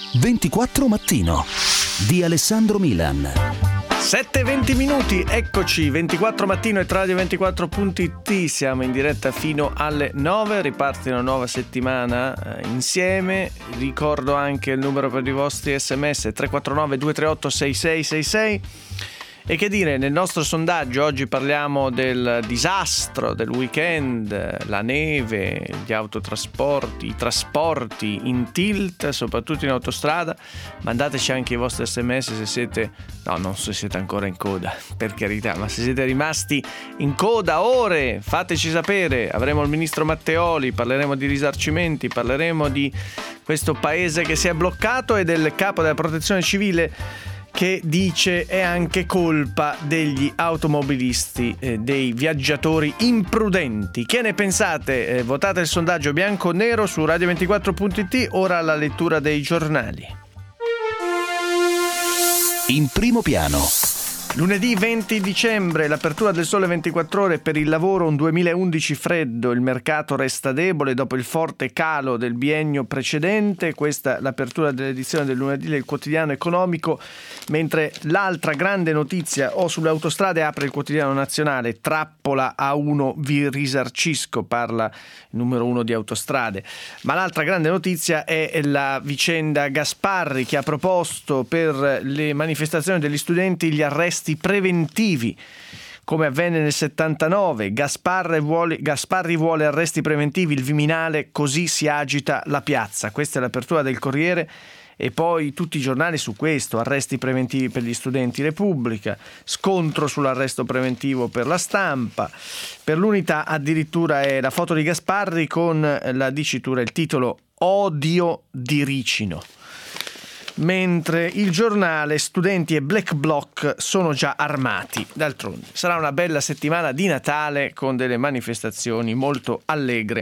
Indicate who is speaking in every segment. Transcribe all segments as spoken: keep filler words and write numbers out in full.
Speaker 1: ventiquattro Mattino di Alessandro Milan.
Speaker 2: sette e venti minuti, eccoci, ventiquattro Mattino e Radio ventiquattro punto it, siamo in diretta fino alle nove, riparte una nuova settimana eh, insieme. Ricordo anche il numero per i vostri sms tre quattro nove due tre otto sei sei sei sei. E che dire, nel nostro sondaggio oggi parliamo del disastro del weekend, la neve, gli autotrasporti, i trasporti in tilt, soprattutto in autostrada. Mandateci anche i vostri sms se siete, no, non se siete ancora in coda, per carità, ma se siete rimasti in coda ore, fateci sapere. Avremo il ministro Matteoli, parleremo di risarcimenti, parleremo di questo paese che si è bloccato e del capo della protezione civile che dice è anche colpa degli automobilisti, eh, dei viaggiatori imprudenti. Che ne pensate? Eh, votate il sondaggio bianco o nero su Radio ventiquattro punto it. Ora la lettura dei giornali.
Speaker 1: In primo piano.
Speaker 2: Lunedì venti dicembre, l'apertura del Sole ventiquattro Ore. Per il lavoro un duemilaundici freddo, il mercato resta debole dopo il forte calo del biennio precedente. Questa è l'apertura dell'edizione del lunedì del quotidiano economico, mentre l'altra grande notizia, o sulle autostrade apre il quotidiano nazionale, trappola A uno vi risarcisco, parla il numero uno di Autostrade. Ma l'altra grande notizia è la vicenda Gasparri, che ha proposto per le manifestazioni degli studenti gli arresti preventivi, come avvenne nel settantanove. Gasparri vuole, Gasparri vuole arresti preventivi, il Viminale, così si agita la piazza. Questa è l'apertura del Corriere e poi tutti i giornali su questo: arresti preventivi per gli studenti, Repubblica, scontro sull'arresto preventivo per La Stampa. Per l'Unità addirittura è la foto di Gasparri con la dicitura, il titolo "Odio di Ricino". Mentre il Giornale, studenti e Black Bloc sono già armati. D'altronde sarà una bella settimana di Natale con delle manifestazioni molto allegre,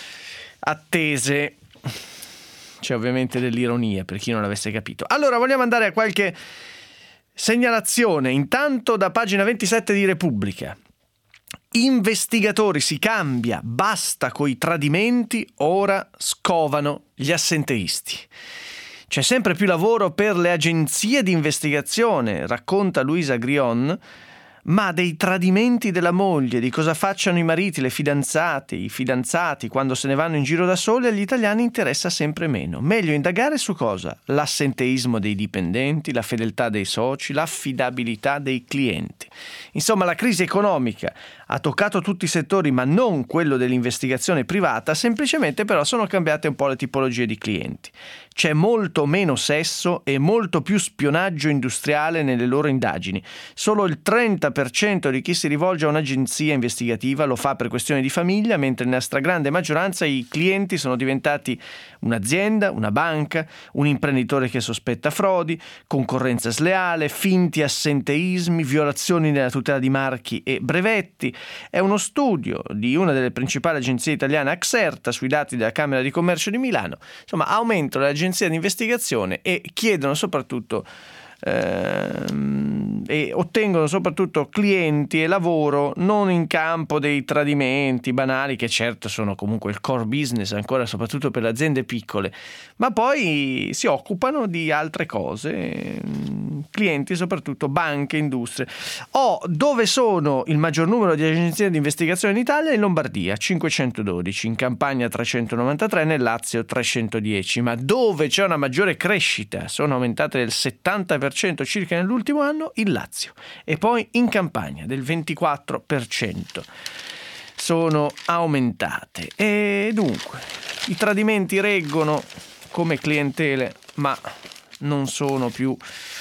Speaker 2: attese. C'è ovviamente dell'ironia per chi non l'avesse capito. Allora vogliamo andare a qualche segnalazione. Intanto da pagina ventisette di Repubblica. Investigatori, si cambia, basta coi tradimenti, ora scovano gli assenteisti. C'è sempre più lavoro per le agenzie di investigazione, racconta Luisa Grion, ma dei tradimenti della moglie, di cosa facciano i mariti, le fidanzate, i fidanzati quando se ne vanno in giro da soli, agli italiani interessa sempre meno. Meglio indagare su cosa? L'assenteismo dei dipendenti, la fedeltà dei soci, l'affidabilità dei clienti. Insomma, la crisi economica ha toccato tutti i settori, ma non quello dell'investigazione privata, semplicemente però sono cambiate un po' le tipologie di clienti. C'è molto meno sesso e molto più spionaggio industriale nelle loro indagini. Solo il trenta per cento di chi si rivolge a un'agenzia investigativa lo fa per questioni di famiglia, mentre nella stragrande maggioranza i clienti sono diventati un'azienda, una banca, un imprenditore che sospetta frodi, concorrenza sleale, finti assenteismi, violazioni nella tutela di marchi e brevetti. È uno studio di una delle principali agenzie italiane, Axerta, sui dati della Camera di Commercio di Milano. Insomma, aumentano le agenzie di investigazione e chiedono soprattutto ehm, e ottengono soprattutto clienti e lavoro non in campo dei tradimenti banali, che certo sono comunque il core business ancora, soprattutto per le aziende piccole, ma poi si occupano di altre cose, clienti soprattutto banche, industrie. O dove sono il maggior numero di agenzie di investigazione in Italia? In Lombardia cinquecentododici, in Campania trecentonovantatré, nel Lazio trecentodieci. Ma dove c'è una maggiore crescita, sono aumentate del settanta per cento circa nell'ultimo anno, il Lazio, e poi in Campania del ventiquattro per cento sono aumentate. E dunque i tradimenti reggono come clientele, ma non sono più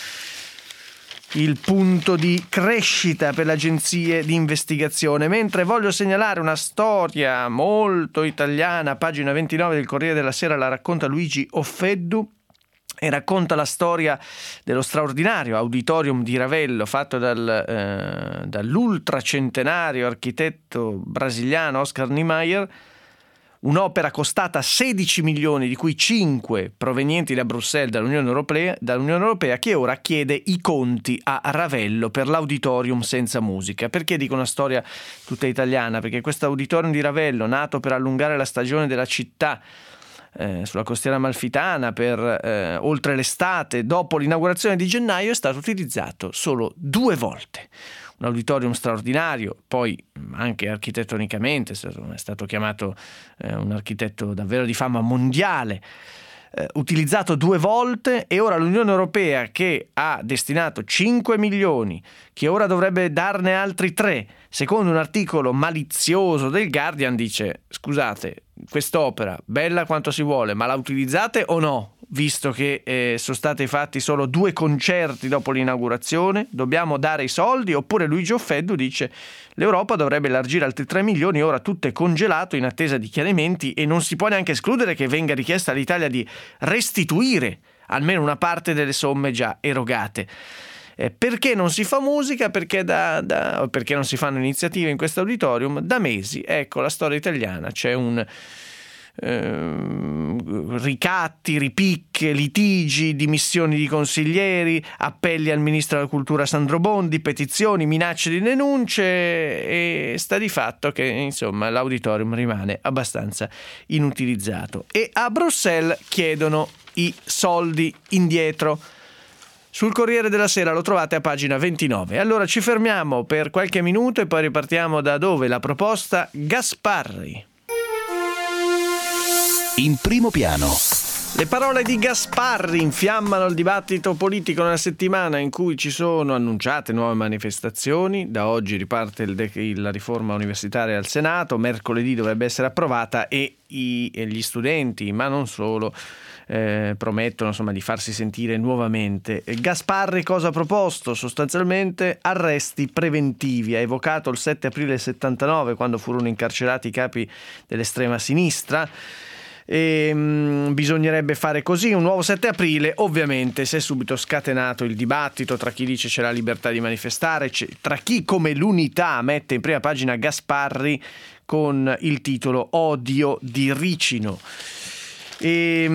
Speaker 2: il punto di crescita per le agenzie di investigazione. Mentre voglio segnalare una storia molto italiana, pagina ventinove del Corriere della Sera, la racconta Luigi Offeddu e racconta la storia dello straordinario auditorium di Ravello fatto dal, eh, dall'ultracentenario architetto brasiliano Oscar Niemeyer. Un'opera costata sedici milioni, di cui cinque provenienti da Bruxelles, dall'Unione Europea, dall'Unione Europea, che ora chiede i conti a Ravello per l'auditorium senza musica. Perché dico una storia tutta italiana? Perché questo auditorium di Ravello, nato per allungare la stagione della città, eh, sulla costiera amalfitana per eh, oltre l'estate, dopo l'inaugurazione di gennaio, è stato utilizzato solo due volte. Un auditorium straordinario, poi anche architettonicamente è stato, è stato chiamato eh, un architetto davvero di fama mondiale, eh, utilizzato due volte, e ora l'Unione Europea, che ha destinato cinque milioni, che ora dovrebbe darne altri tre, secondo un articolo malizioso del Guardian, dice: scusate, quest'opera bella quanto si vuole, ma la utilizzate o no? Visto che eh, sono stati fatti solo due concerti dopo l'inaugurazione, dobbiamo dare i soldi? Oppure Luigi Offeddu dice: l'Europa dovrebbe elargire altri tre milioni, ora tutto è congelato in attesa di chiarimenti, e non si può neanche escludere che venga richiesta all'Italia di restituire almeno una parte delle somme già erogate. Eh, perché non si fa musica? Perché, da, da, perché non si fanno iniziative in questo auditorium? Da mesi, ecco, la storia italiana, c'è un... Uh, ricatti, ripicche, litigi, dimissioni di consiglieri, appelli al ministro della cultura Sandro Bondi, petizioni, minacce di denunce, e sta di fatto che insomma l'auditorium rimane abbastanza inutilizzato, e a Bruxelles chiedono i soldi indietro. Sul Corriere della Sera lo trovate a pagina ventinove. Allora ci fermiamo per qualche minuto e poi ripartiamo da dove? La proposta Gasparri.
Speaker 1: In primo piano.
Speaker 2: Le parole di Gasparri infiammano il dibattito politico nella settimana in cui ci sono annunciate nuove manifestazioni. Da oggi riparte il de- la riforma universitaria al Senato, mercoledì dovrebbe essere approvata, e, i, e gli studenti, ma non solo, eh, promettono insomma di farsi sentire nuovamente. Gasparri cosa ha proposto? Sostanzialmente arresti preventivi. Ha evocato il sette aprile settantanove, quando furono incarcerati i capi dell'estrema sinistra. E, mh, bisognerebbe fare così un nuovo sette aprile. Ovviamente si è subito scatenato il dibattito tra chi dice c'è la libertà di manifestare, tra chi, come l'Unità, mette in prima pagina Gasparri con il titolo Odio di Ricino. E,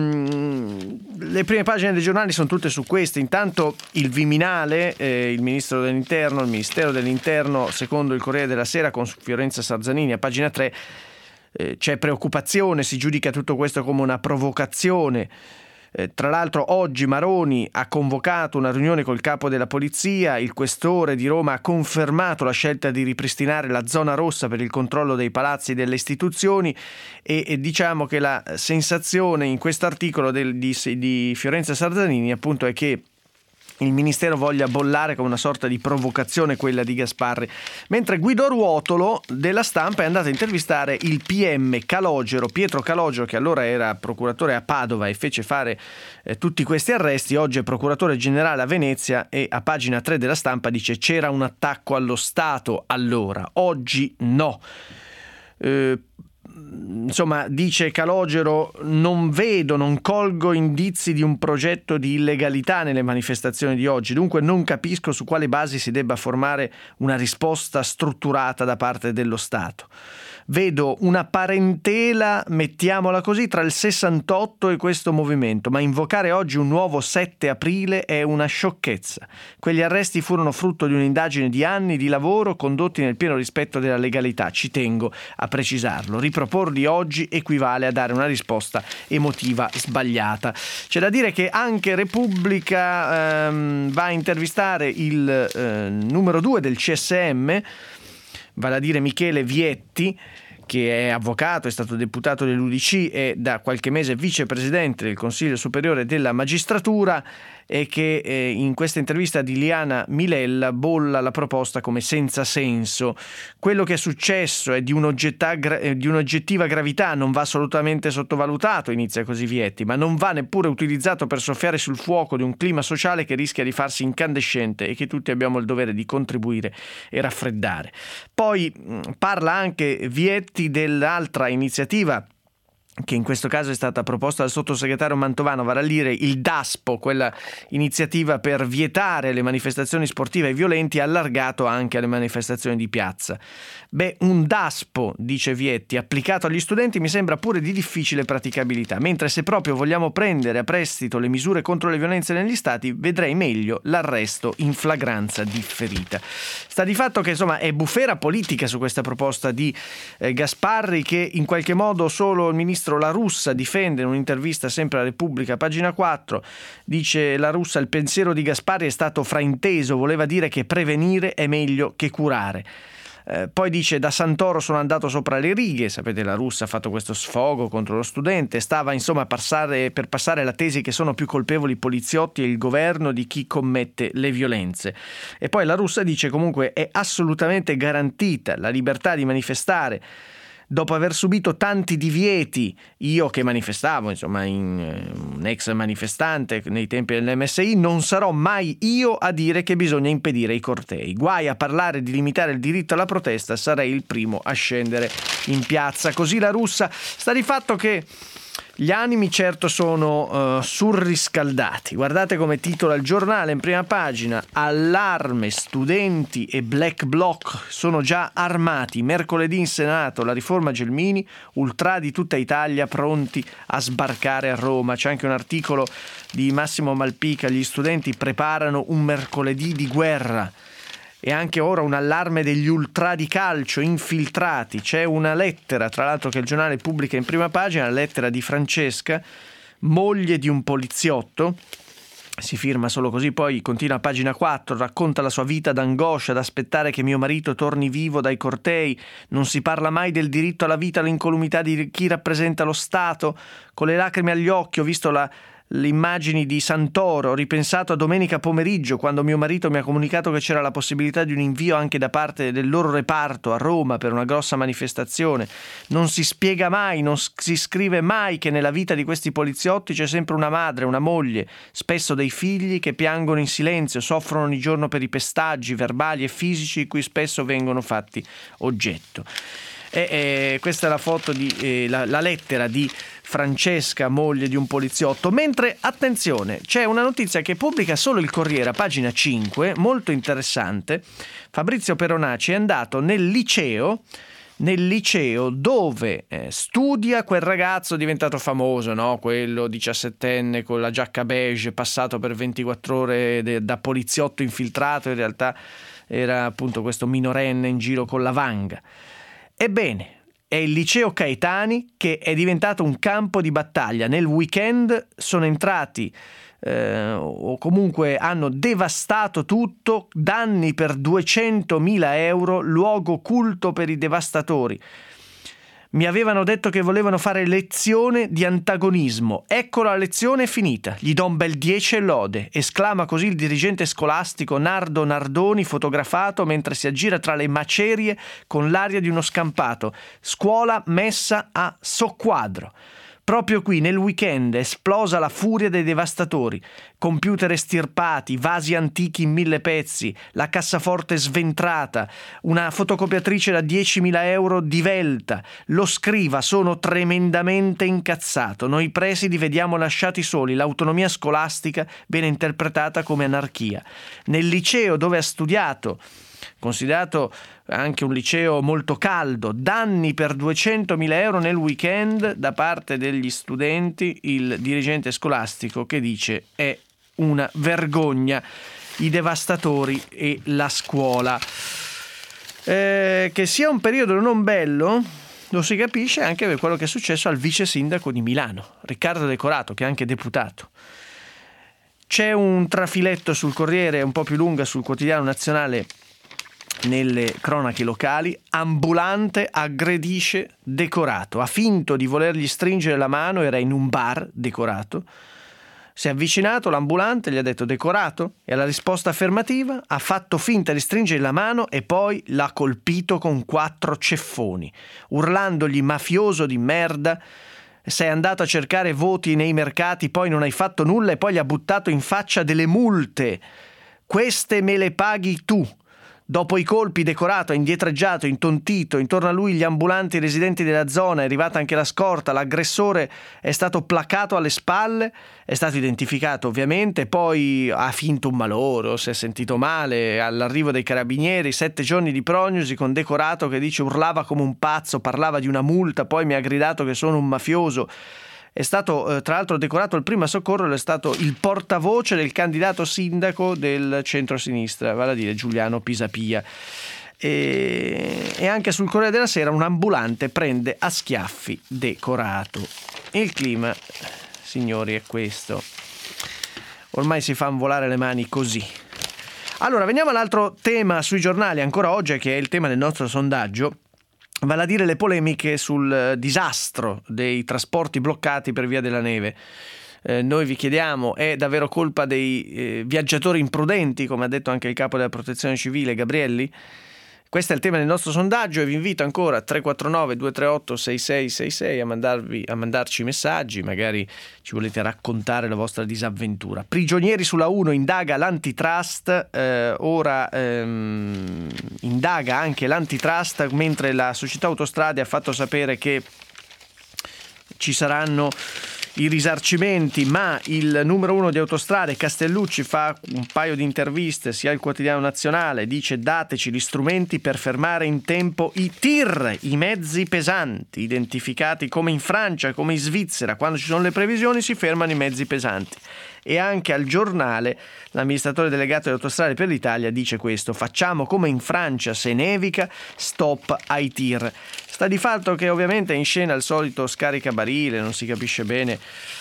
Speaker 2: mh, le prime pagine dei giornali sono tutte su queste. Intanto il Viminale, eh, il ministro dell'interno, il Ministero dell'Interno, secondo il Corriere della Sera, con Fiorenza Sarzanini a pagina tre, Eh, c'è preoccupazione, si giudica tutto questo come una provocazione. Eh, tra l'altro oggi Maroni ha convocato una riunione col capo della polizia, il questore di Roma ha confermato la scelta di ripristinare la zona rossa per il controllo dei palazzi e delle istituzioni, e, e diciamo che la sensazione in questo articolo del, di, di Fiorenza Sarzanini appunto è che il Ministero voglia bollare come una sorta di provocazione quella di Gasparri, mentre Guido Ruotolo della Stampa è andato a intervistare il P M Calogero, Pietro Calogero, che allora era procuratore a Padova e fece fare eh, tutti questi arresti, oggi è procuratore generale a Venezia, e a pagina tre della Stampa dice: c'era un attacco allo Stato allora, oggi no. Eh, Insomma, dice Calogero, non vedo, non colgo indizi di un progetto di illegalità nelle manifestazioni di oggi, dunque non capisco su quale basi si debba formare una risposta strutturata da parte dello Stato. Vedo una parentela, mettiamola così, tra il sessantotto e questo movimento, ma invocare oggi un nuovo sette aprile è una sciocchezza. Quegli arresti furono frutto di un'indagine di anni di lavoro condotti nel pieno rispetto della legalità, ci tengo a precisarlo. Riproporli oggi equivale a dare una risposta emotiva sbagliata. C'è da dire che anche Repubblica ehm, va a intervistare il eh, numero due del C S M, vale a dire Michele Vietti, che è avvocato, è stato deputato dell'U D C e da qualche mese vicepresidente del Consiglio Superiore della Magistratura, e che eh, in questa intervista di Liana Milella bolla la proposta come senza senso. Quello che è successo è di, gra- di un'oggettiva gravità, non va assolutamente sottovalutato, inizia così Vietti, ma non va neppure utilizzato per soffiare sul fuoco di un clima sociale che rischia di farsi incandescente e che tutti abbiamo il dovere di contribuire e raffreddare. Poi mh, parla anche Vietti dell'altra iniziativa che in questo caso è stata proposta dal sottosegretario Mantovano, vale a dire il DASPO, quella iniziativa per vietare le manifestazioni sportive e violenti, allargato anche alle manifestazioni di piazza. Beh, un DASPO, dice Vietti, applicato agli studenti mi sembra pure di difficile praticabilità, mentre se proprio vogliamo prendere a prestito le misure contro le violenze negli stati, vedrei meglio l'arresto in flagranza differita. Sta di fatto che insomma è bufera politica su questa proposta di eh, Gasparri, che in qualche modo solo il ministro ministro La Russa difende in un'intervista sempre alla Repubblica, pagina quattro, dice La Russa: il pensiero di Gasparri è stato frainteso, voleva dire che prevenire è meglio che curare. Eh, poi dice: da Santoro sono andato sopra le righe. Sapete, La Russa ha fatto questo sfogo contro lo studente, stava insomma passare, per passare la tesi che sono più colpevoli i poliziotti e il governo di chi commette le violenze. E poi La Russa dice: comunque è assolutamente garantita la libertà di manifestare. Dopo aver subito tanti divieti, io che manifestavo, insomma, in, eh, un ex manifestante nei tempi dell'M S I, non sarò mai io a dire che bisogna impedire i cortei. Guai a parlare di limitare il diritto alla protesta, sarei il primo a scendere in piazza. Così La Russa. Sta di fatto che gli animi certo sono uh, surriscaldati. Guardate come titola il giornale in prima pagina: allarme, studenti e black bloc sono già armati. Mercoledì in Senato la riforma Gelmini, ultra di tutta Italia pronti a sbarcare a Roma. C'è anche un articolo di Massimo Malpica: gli studenti preparano un mercoledì di guerra. E anche ora un allarme degli ultra di calcio infiltrati. C'è una lettera, tra l'altro, che il giornale pubblica in prima pagina, la lettera di Francesca, moglie di un poliziotto. Si firma solo così, poi continua a pagina quattro, racconta la sua vita d'angoscia, ad aspettare che mio marito torni vivo dai cortei. Non si parla mai del diritto alla vita, all'incolumità di chi rappresenta lo Stato. Con le lacrime agli occhi ho visto la le immagini di Santoro, ho ripensato a domenica pomeriggio quando mio marito mi ha comunicato che c'era la possibilità di un invio anche da parte del loro reparto a Roma per una grossa manifestazione. Non si spiega mai, non si scrive mai che nella vita di questi poliziotti c'è sempre una madre, una moglie, spesso dei figli che piangono in silenzio, soffrono ogni giorno per i pestaggi verbali e fisici di cui spesso vengono fatti oggetto. E, e questa è la foto di eh, la, la lettera di Francesca, moglie di un poliziotto. Mentre, attenzione, c'è una notizia che pubblica solo il Corriere a pagina cinque, molto interessante. Fabrizio Peronaci è andato nel liceo nel liceo dove eh, studia quel ragazzo diventato famoso, no? Quello diciassettenne con la giacca beige, passato per ventiquattro ore de- da poliziotto infiltrato, in realtà era appunto questo minorenne in giro con la vanga. Ebbene, è il liceo Caetani che è diventato un campo di battaglia. Nel weekend sono entrati eh, o comunque hanno devastato tutto, danni per duecentomila euro, luogo culto per i devastatori. Mi avevano detto che volevano fare lezione di antagonismo. Ecco, la lezione è finita. Gli do un bel dieci e lode, esclama così il dirigente scolastico Nardo Nardoni, fotografato mentre si aggira tra le macerie con l'aria di uno scampato. Scuola messa a soqquadro. Proprio qui nel weekend è esplosa la furia dei devastatori. Computer estirpati, vasi antichi in mille pezzi, la cassaforte sventrata, una fotocopiatrice da diecimila euro divelta. Lo scriva, sono tremendamente incazzato. Noi presidi vediamo lasciati soli, l'autonomia scolastica viene interpretata come anarchia. Nel liceo dove ha studiato, considerato anche un liceo molto caldo, danni per duecentomila euro nel weekend da parte degli studenti, il dirigente scolastico che dice è una vergogna, i devastatori e la scuola. Eh, che sia un periodo non bello lo si capisce anche per quello che è successo al vice sindaco di Milano, Riccardo Decorato, che è anche deputato. C'è un trafiletto sul Corriere, un po' più lunga sul Quotidiano Nazionale, nelle cronache locali: ambulante aggredisce Decorato, ha finto di volergli stringere la mano, era in un bar Decorato, si è avvicinato l'ambulante, gli ha detto Decorato e alla risposta affermativa ha fatto finta di stringere la mano e poi l'ha colpito con quattro ceffoni, urlandogli mafioso di merda, sei andato a cercare voti nei mercati, poi non hai fatto nulla, e poi gli ha buttato in faccia delle multe, queste me le paghi tu. Dopo i colpi Decorato ha indietreggiato, intontito, intorno a lui gli ambulanti residenti della zona, è arrivata anche la scorta, l'aggressore è stato placato alle spalle, è stato identificato ovviamente, poi ha finto un maloro, si è sentito male, all'arrivo dei carabinieri, sette giorni di prognosi con Decorato che dice urlava come un pazzo, parlava di una multa, poi mi ha gridato che sono un mafioso. È stato eh, tra l'altro decorato il primo soccorro, è stato il portavoce del candidato sindaco del centro-sinistra, vale a dire Giuliano Pisapia. e, e anche sul Corriere della Sera un ambulante prende a schiaffi decorato. Il clima, signori, è questo. Ormai si fanno volare le mani così. Allora, veniamo all'altro tema sui giornali ancora oggi, che è il tema del nostro sondaggio, vale a dire le polemiche sul disastro dei trasporti bloccati per via della neve. Eh, noi vi chiediamo, è davvero colpa dei eh, viaggiatori imprudenti, come ha detto anche il capo della Protezione Civile Gabrielli? Questo è il tema del nostro sondaggio e vi invito ancora a tre quattro nove due tre otto sei sei sei sei a, mandarvi, a mandarci messaggi, magari ci volete raccontare la vostra disavventura. Prigionieri sulla uno indaga l'antitrust, eh, ora ehm, indaga anche l'antitrust, mentre la società Autostrade ha fatto sapere che ci saranno i risarcimenti, ma il numero uno di Autostrade, Castellucci, fa un paio di interviste sia al Quotidiano Nazionale, dice: dateci gli strumenti per fermare in tempo i T I R, i mezzi pesanti, identificati come in Francia, come in Svizzera, quando ci sono le previsioni si fermano i mezzi pesanti. E anche al Giornale l'amministratore delegato di Autostrade per l'Italia dice questo: facciamo come in Francia se nevica, stop ai T I R. Sta di fatto che ovviamente è in scena il solito scaricabarile, non si capisce bene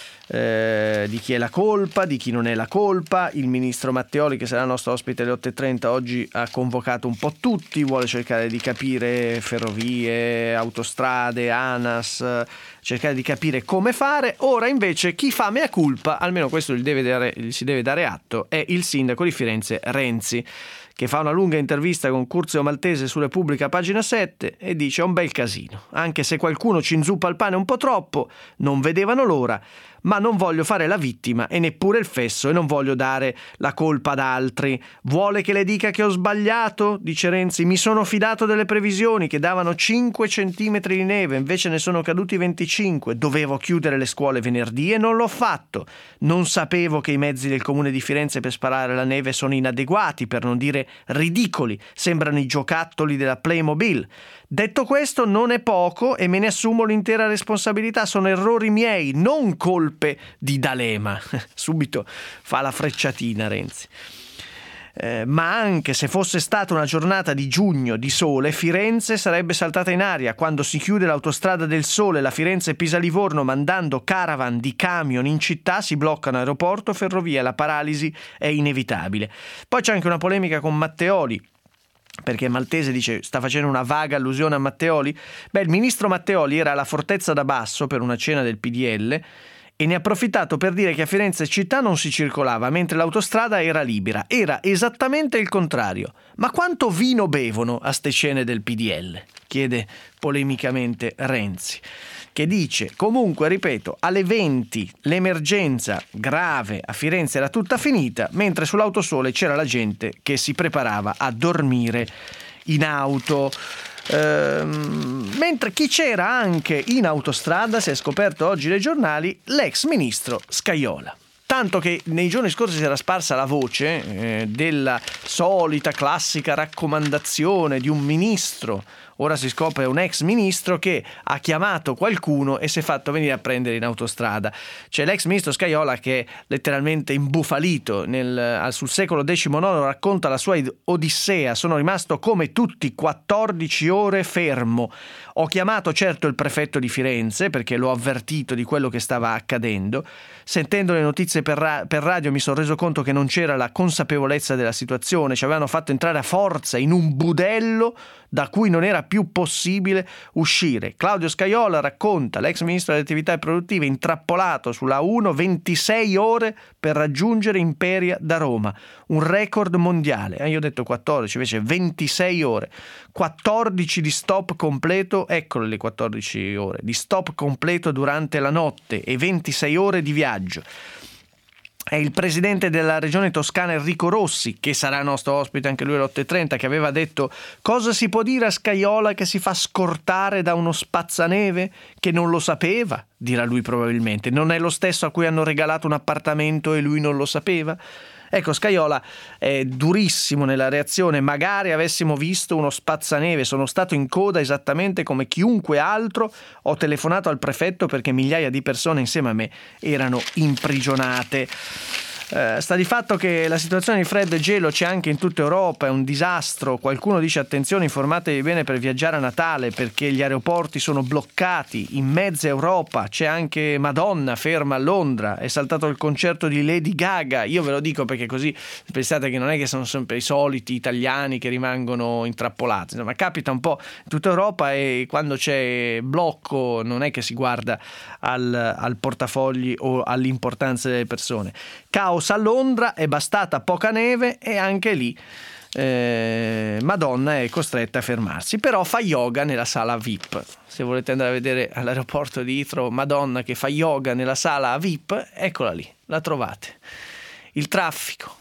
Speaker 2: eh, di chi è la colpa, di chi non è la colpa. Il ministro Matteoli, che sarà il nostro ospite alle otto e trenta, oggi ha convocato un po' tutti, vuole cercare di capire ferrovie, autostrade, ANAS, cercare di capire come fare. Ora invece chi fa mea culpa, almeno questo gli, deve dare, gli si deve dare atto, è il sindaco di Firenze Renzi, che fa una lunga intervista con Curzio Maltese su Repubblica, pagina sette, e dice: è un bel casino, anche se qualcuno ci inzuppa il pane un po' troppo, non vedevano l'ora, ma non voglio fare la vittima e neppure il fesso e non voglio dare la colpa ad altri. Vuole che le dica che ho sbagliato? Dice Renzi, mi sono fidato delle previsioni che davano cinque centimetri di neve, invece ne sono caduti venticinque, dovevo chiudere le scuole venerdì e non l'ho fatto, non sapevo che i mezzi del comune di Firenze per sparare la neve sono inadeguati, per non dire ridicoli, sembrano i giocattoli della Playmobil. Detto questo, non è poco e me ne assumo l'intera responsabilità, sono errori miei, non colpe di D'Alema. Subito fa la frecciatina Renzi. Eh, ma anche se fosse stata una giornata di giugno di sole, Firenze sarebbe saltata in aria. Quando si chiude l'autostrada del sole, la Firenze-Pisa-Livorno, mandando caravan di camion in città, si bloccano aeroporto, ferrovia, la paralisi è inevitabile. Poi c'è anche una polemica con Matteoli, perché Maltese dice sta facendo una vaga allusione a Matteoli. Beh, il ministro Matteoli era alla Fortezza da Basso per una cena del P D L e ne ha approfittato per dire che a Firenze città non si circolava, mentre l'autostrada era libera. Era esattamente il contrario. Ma quanto vino bevono a ste cene del P D L? Chiede polemicamente Renzi, che dice: comunque, ripeto, alle venti l'emergenza grave a Firenze era tutta finita, mentre sull'autosole c'era la gente che si preparava a dormire in auto. Ehm, mentre chi c'era anche in autostrada, si è scoperto oggi dai giornali, l'ex ministro Scajola. Tanto che nei giorni scorsi si era sparsa la voce eh, della solita classica raccomandazione di un ministro, ora si scopre un ex ministro, che ha chiamato qualcuno e si è fatto venire a prendere in autostrada. C'è l'ex ministro Scajola che è letteralmente imbufalito nel, sul secolo diciannove, racconta la sua odissea: sono rimasto come tutti quattordici ore fermo. Ho chiamato certo il prefetto di Firenze perché l'ho avvertito di quello che stava accadendo. Sentendo le notizie per, ra- per radio mi sono reso conto che non c'era la consapevolezza della situazione, ci avevano fatto entrare a forza in un budello da cui non era più possibile uscire. Claudio Scajola racconta, l'ex ministro delle attività produttive, intrappolato sulla uno ventisei ore per raggiungere Imperia da Roma, un record mondiale. Eh, io ho detto quattordici, invece ventisei ore, quattordici di stop completo, eccole le quattordici ore di stop completo durante la notte e ventisei ore di viaggio. È il presidente della regione toscana Enrico Rossi, che sarà nostro ospite anche lui alle otto e trenta, che aveva detto: cosa si può dire a Scajola che si fa scortare da uno spazzaneve? Che non lo sapeva, dirà lui probabilmente. Non è lo stesso a cui hanno regalato un appartamento e lui non lo sapeva? Ecco, Scajola è durissimo nella reazione: magari avessimo visto uno spazzaneve, sono stato in coda esattamente come chiunque altro, ho telefonato al prefetto perché migliaia di persone insieme a me erano imprigionate. Eh, sta di fatto che la situazione di freddo e gelo c'è anche in tutta Europa, è un disastro. Qualcuno dice attenzione, informatevi bene per viaggiare a Natale perché gli aeroporti sono bloccati in mezza Europa. C'è anche Madonna ferma a Londra, è saltato il concerto di Lady Gaga. Io ve lo dico perché così pensate che non è che sono sempre i soliti italiani che rimangono intrappolati, insomma capita un po' in tutta Europa, e quando c'è blocco non è che si guarda al, al portafogli o all'importanza delle persone. Caos a Londra, è bastata poca neve e anche lì eh, Madonna è costretta a fermarsi, però fa yoga nella sala V I P. Se volete andare a vedere all'aeroporto di Heathrow Madonna che fa yoga nella sala V I P, eccola lì, la trovate. Il traffico.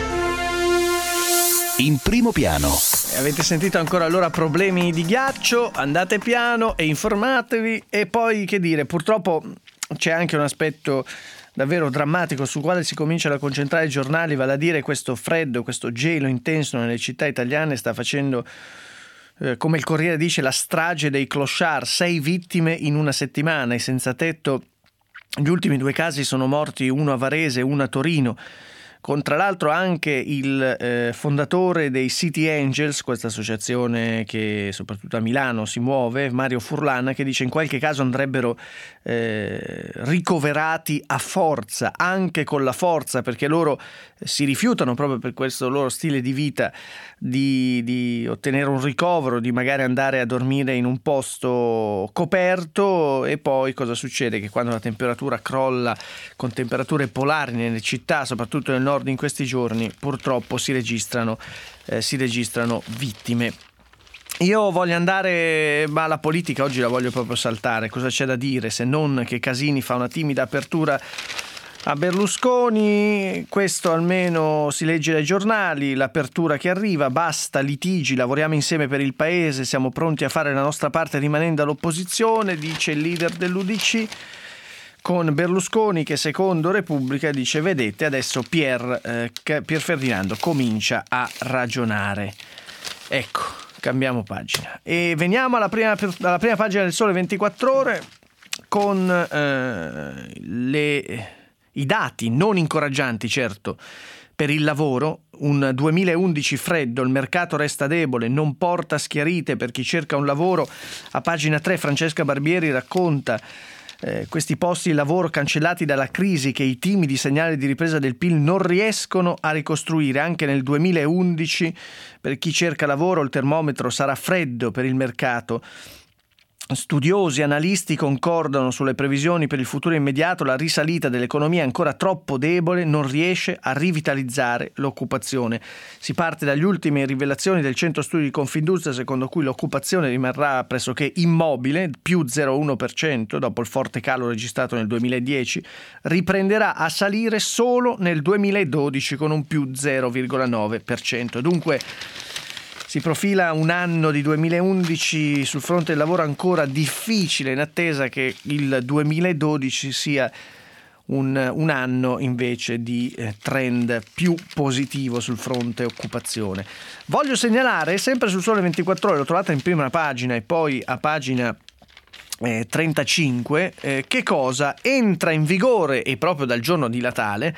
Speaker 1: In primo piano.
Speaker 2: Avete sentito ancora allora problemi di ghiaccio? Andate piano e informatevi. E poi che dire, purtroppo c'è anche un aspetto davvero drammatico sul quale si cominciano a concentrare i giornali, vale a dire questo freddo, questo gelo intenso nelle città italiane sta facendo, eh, come il Corriere dice, la strage dei clochard, sei vittime in una settimana. I senza tetto, gli ultimi due casi sono morti, uno a Varese e uno a Torino, con tra l'altro anche il eh, fondatore dei City Angels, questa associazione che soprattutto a Milano si muove, Mario Furlan, che dice in qualche caso andrebbero eh, ricoverati a forza, anche con la forza, perché loro si rifiutano proprio per questo loro stile di vita di, di ottenere un ricovero, di magari andare a dormire in un posto coperto. E poi cosa succede? Che quando la temperatura crolla con temperature polari nelle città, soprattutto nel nord in questi giorni, purtroppo si registrano, eh, si registrano vittime. Io voglio andare, ma la politica oggi la voglio proprio saltare. Cosa c'è da dire se non che Casini fa una timida apertura a Berlusconi? Questo almeno si legge dai giornali, l'apertura che arriva: basta litigi, lavoriamo insieme per il paese, siamo pronti a fare la nostra parte rimanendo all'opposizione, dice il leader dell'U D C, con Berlusconi che secondo Repubblica dice vedete adesso Pier, eh, Pier Ferdinando comincia a ragionare. Ecco, cambiamo pagina e veniamo alla prima, alla prima pagina del Sole ventiquattro Ore con eh, le, i dati non incoraggianti certo per il lavoro. Un duemilaundici freddo, il mercato resta debole, non porta schiarite per chi cerca un lavoro. A pagina tre Francesca Barbieri racconta Eh, questi posti di lavoro cancellati dalla crisi che i timidi segnali di ripresa del P I L non riescono a ricostruire. Anche nel duemilaundici per chi cerca lavoro il termometro sarà freddo per il mercato. Studiosi, analisti concordano sulle previsioni per il futuro immediato. La risalita dell'economia è ancora troppo debole, non riesce a rivitalizzare l'occupazione. Si parte dagli ultime rivelazioni del centro studi di Confindustria, secondo cui l'occupazione rimarrà pressoché immobile, più zero virgola uno per cento dopo il forte calo registrato nel duemiladieci, riprenderà a salire solo nel duemiladodici con un più zero virgola nove per cento. Dunque si profila un anno di duemilaundici sul fronte del lavoro ancora difficile, in attesa che il duemiladodici sia un, un anno invece di eh, trend più positivo sul fronte occupazione. Voglio segnalare, sempre sul Sole ventiquattro Ore, lo trovate in prima pagina e poi a pagina eh, trentacinque, eh, che cosa entra in vigore, e proprio dal giorno di Natale,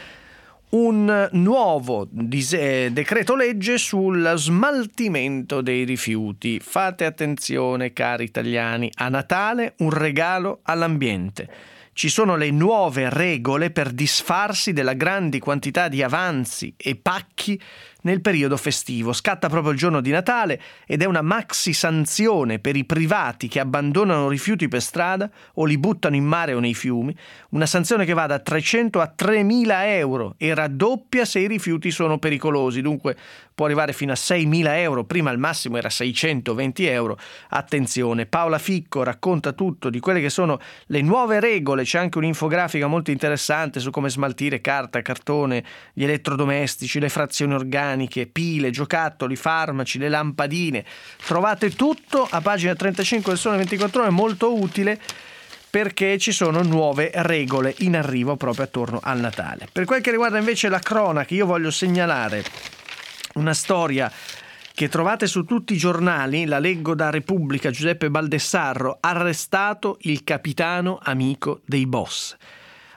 Speaker 2: un nuovo dis- decreto legge sul smaltimento dei rifiuti. Fate attenzione, cari italiani, a Natale un regalo all'ambiente. Ci sono le nuove regole per disfarsi della grandi quantità di avanzi e pacchi nel periodo festivo. Scatta proprio il giorno di Natale ed è una maxi sanzione per i privati che abbandonano rifiuti per strada o li buttano in mare o nei fiumi, una sanzione che va da trecento a tremila euro e raddoppia se i rifiuti sono pericolosi. Dunque può arrivare fino a seimila euro, prima al massimo era seicentoventi euro. Attenzione. Paola Ficco racconta tutto di quelle che sono le nuove regole. C'è anche un'infografica molto interessante su come smaltire carta, cartone, gli elettrodomestici, le frazioni organiche, pile, giocattoli, farmaci, le lampadine. Trovate tutto a pagina trentacinque del Sole ventiquattro Ore, molto utile perché ci sono nuove regole in arrivo proprio attorno al Natale. Per quel che riguarda invece la cronaca, io voglio segnalare una storia che trovate su tutti i giornali, la leggo da Repubblica, Giuseppe Baldessarro, arrestato il capitano amico dei boss.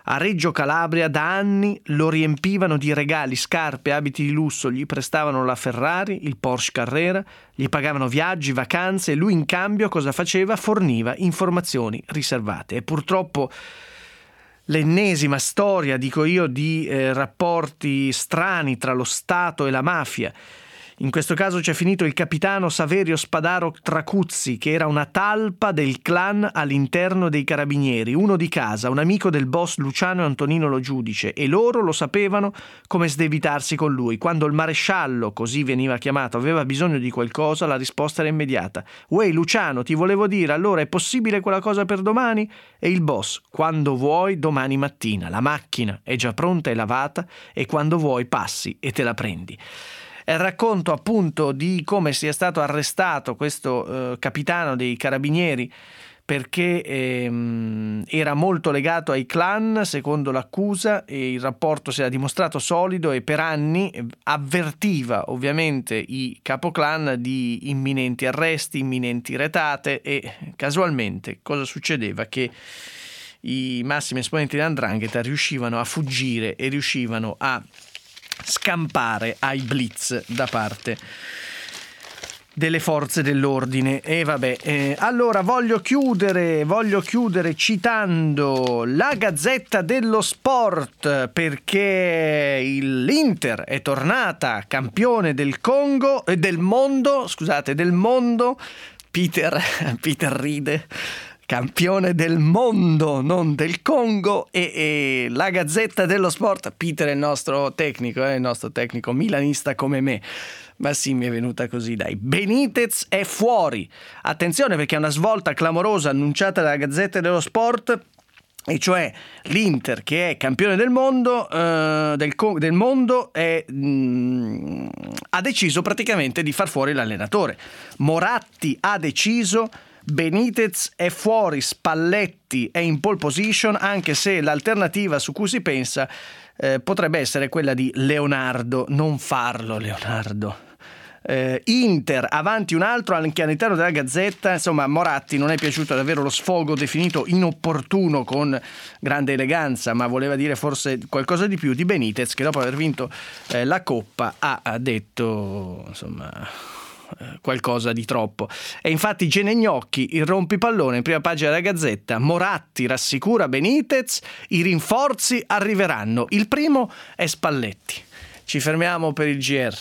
Speaker 2: A Reggio Calabria da anni lo riempivano di regali, scarpe, abiti di lusso, gli prestavano la Ferrari, il Porsche Carrera, gli pagavano viaggi, vacanze e lui in cambio cosa faceva? Forniva informazioni riservate. E purtroppo l'ennesima storia, dico io, di eh, rapporti strani tra lo Stato e la mafia. In questo caso c'è finito il capitano Saverio Spadaro Tracuzzi, che era una talpa del clan all'interno dei Carabinieri, uno di casa, un amico del boss Luciano e Antonino Lo Giudice, e loro lo sapevano come sdebitarsi con lui. Quando il maresciallo, così veniva chiamato, aveva bisogno di qualcosa, la risposta era immediata. «Uè Luciano, ti volevo dire, allora è possibile quella cosa per domani?» E il boss: «Quando vuoi, domani mattina, la macchina è già pronta e lavata e quando vuoi passi e te la prendi». È il racconto appunto di come sia stato arrestato questo eh, capitano dei Carabinieri perché ehm, era molto legato ai clan, secondo l'accusa, e il rapporto si era dimostrato solido e per anni avvertiva ovviamente i capoclan di imminenti arresti, imminenti retate, e casualmente cosa succedeva? Che i massimi esponenti dell''ndrangheta riuscivano a fuggire e riuscivano a scampare ai blitz da parte delle forze dell'ordine. E vabbè, eh, allora voglio chiudere voglio chiudere citando la Gazzetta dello Sport, perché il, l'Inter è tornata campione del Congo e del mondo, scusate, del mondo. Peter Peter ride. Campione del mondo, non del Congo, e, e la Gazzetta dello Sport. Peter è il nostro tecnico, eh, il nostro tecnico milanista come me. Ma sì, mi è venuta così, dai. Benitez è fuori. Attenzione, perché è una svolta clamorosa annunciata dalla Gazzetta dello Sport, e cioè l'Inter, che è campione del mondo, eh, del, del mondo è, mh, ha deciso praticamente di far fuori l'allenatore. Moratti ha deciso, Benitez è fuori, Spalletti è in pole position, anche se l'alternativa su cui si pensa eh, potrebbe essere quella di Leonardo. Non farlo, Leonardo. Eh, Inter avanti un altro, anche all'interno della Gazzetta. Insomma, Moratti non è piaciuto davvero lo sfogo definito inopportuno con grande eleganza, ma voleva dire forse qualcosa di più di Benitez, che dopo aver vinto eh, la Coppa ha, ha detto, insomma, qualcosa di troppo. E infatti Genegnocchi, il rompipallone in prima pagina della Gazzetta. Moratti rassicura Benitez, i rinforzi arriveranno, il primo è Spalletti. Ci fermiamo per il G R.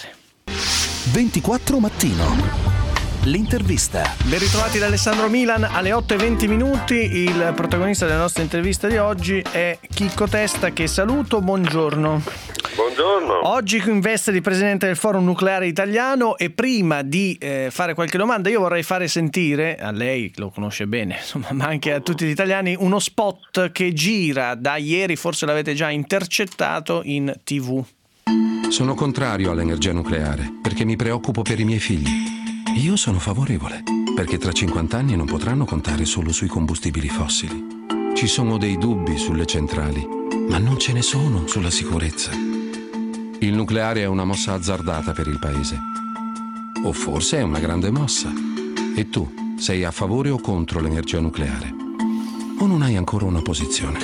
Speaker 1: ventiquattro mattino. L'intervista.
Speaker 2: Ben ritrovati da Alessandro Milan alle otto e venti minuti. Il protagonista della nostra intervista di oggi è Chicco Testa, che saluto. Buongiorno.
Speaker 3: Buongiorno.
Speaker 2: Oggi in veste di presidente del Forum Nucleare Italiano, e prima di eh, fare qualche domanda io vorrei fare sentire a lei, lo conosce bene, insomma, ma anche a tutti gli italiani, uno spot che gira da ieri, forse l'avete già intercettato in tivù.
Speaker 4: Sono contrario all'energia nucleare perché mi preoccupo per i miei figli. Io sono favorevole perché tra cinquanta anni non potranno contare solo sui combustibili fossili. Ci sono dei dubbi sulle centrali, ma non ce ne sono sulla sicurezza. Il nucleare è una mossa azzardata per il paese. O forse è una grande mossa. E tu sei a favore o contro l'energia nucleare? O non hai ancora una posizione?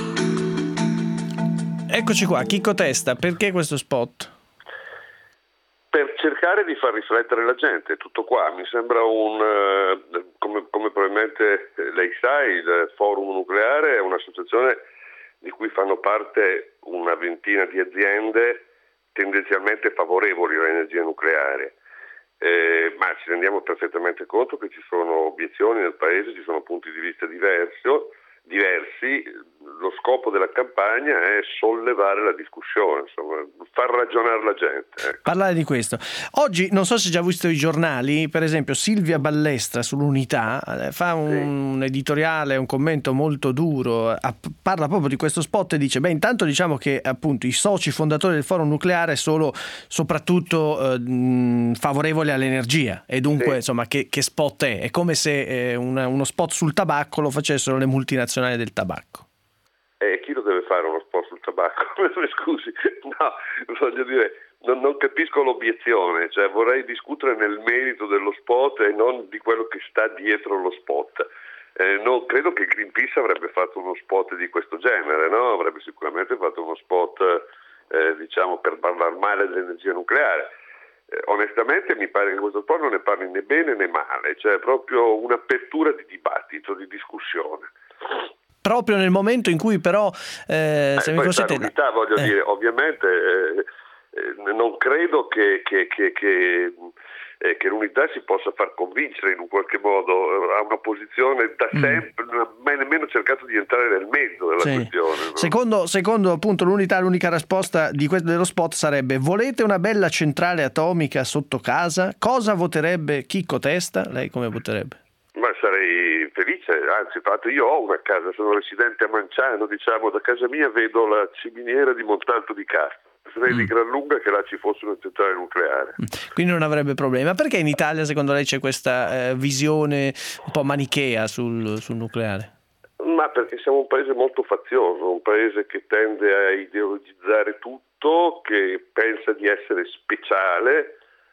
Speaker 2: Eccoci qua, Chicco Testa, perché questo spot?
Speaker 3: Per cercare di far riflettere la gente, tutto qua. Mi sembra un, eh, come, come probabilmente lei sa, il Forum Nucleare è un'associazione di cui fanno parte una ventina di aziende tendenzialmente favorevoli all'energia nucleare, eh, ma ci rendiamo perfettamente conto che ci sono obiezioni nel Paese, ci sono punti di vista diversi, diversi. Lo scopo della campagna è sollevare la discussione, insomma, far ragionare la gente. Ecco.
Speaker 2: Parlare di questo. Oggi, non so se già visto i giornali, per esempio Silvia Ballestra sull'Unità fa un, sì. un editoriale, un commento molto duro, a, parla proprio di questo spot e dice, beh, intanto diciamo che appunto i soci fondatori del Forum Nucleare sono soprattutto eh, favorevoli all'energia, e dunque sì. insomma che, che spot è? È come se eh, una, uno spot sul tabacco lo facessero le multinazionali del tabacco.
Speaker 3: E chi lo deve fare uno spot sul tabacco? Scusi, no, voglio dire, non, non capisco l'obiezione, cioè vorrei discutere nel merito dello spot e non di quello che sta dietro lo spot. Eh, non credo che Greenpeace avrebbe fatto uno spot di questo genere, no? Avrebbe sicuramente fatto uno spot eh, diciamo per parlare male dell'energia nucleare. Eh, onestamente mi pare che questo spot non ne parli né bene né male, cioè è proprio un'apertura di dibattito, di discussione.
Speaker 2: Proprio nel momento in cui però eh,
Speaker 3: eh,
Speaker 2: se mi consente
Speaker 3: l'unità, voglio
Speaker 2: eh.
Speaker 3: dire, ovviamente eh, eh, non credo che, che, che, che Eh, che l'unità si possa far convincere in un qualche modo a una posizione da sempre, mm. non ha mai nemmeno cercato di entrare nel mezzo della
Speaker 2: sì.
Speaker 3: questione. No?
Speaker 2: Secondo, secondo appunto l'unità, l'unica risposta di questo, dello spot sarebbe: volete una bella centrale atomica sotto casa? Cosa voterebbe Chicco Testa? Lei come voterebbe?
Speaker 3: Ma sarei felice, anzi infatti io ho una casa, sono residente a Manciano, diciamo, da casa mia vedo la ciminiera di Montalto di Castro. Sarei mm. di gran lunga che là ci fosse una centrale nucleare.
Speaker 2: Quindi non avrebbe problemi. Ma perché in Italia secondo lei c'è questa eh, visione un po' manichea sul, sul nucleare?
Speaker 3: Ma perché siamo un paese molto fazioso, un paese che tende a ideologizzare tutto, che pensa di essere speciale.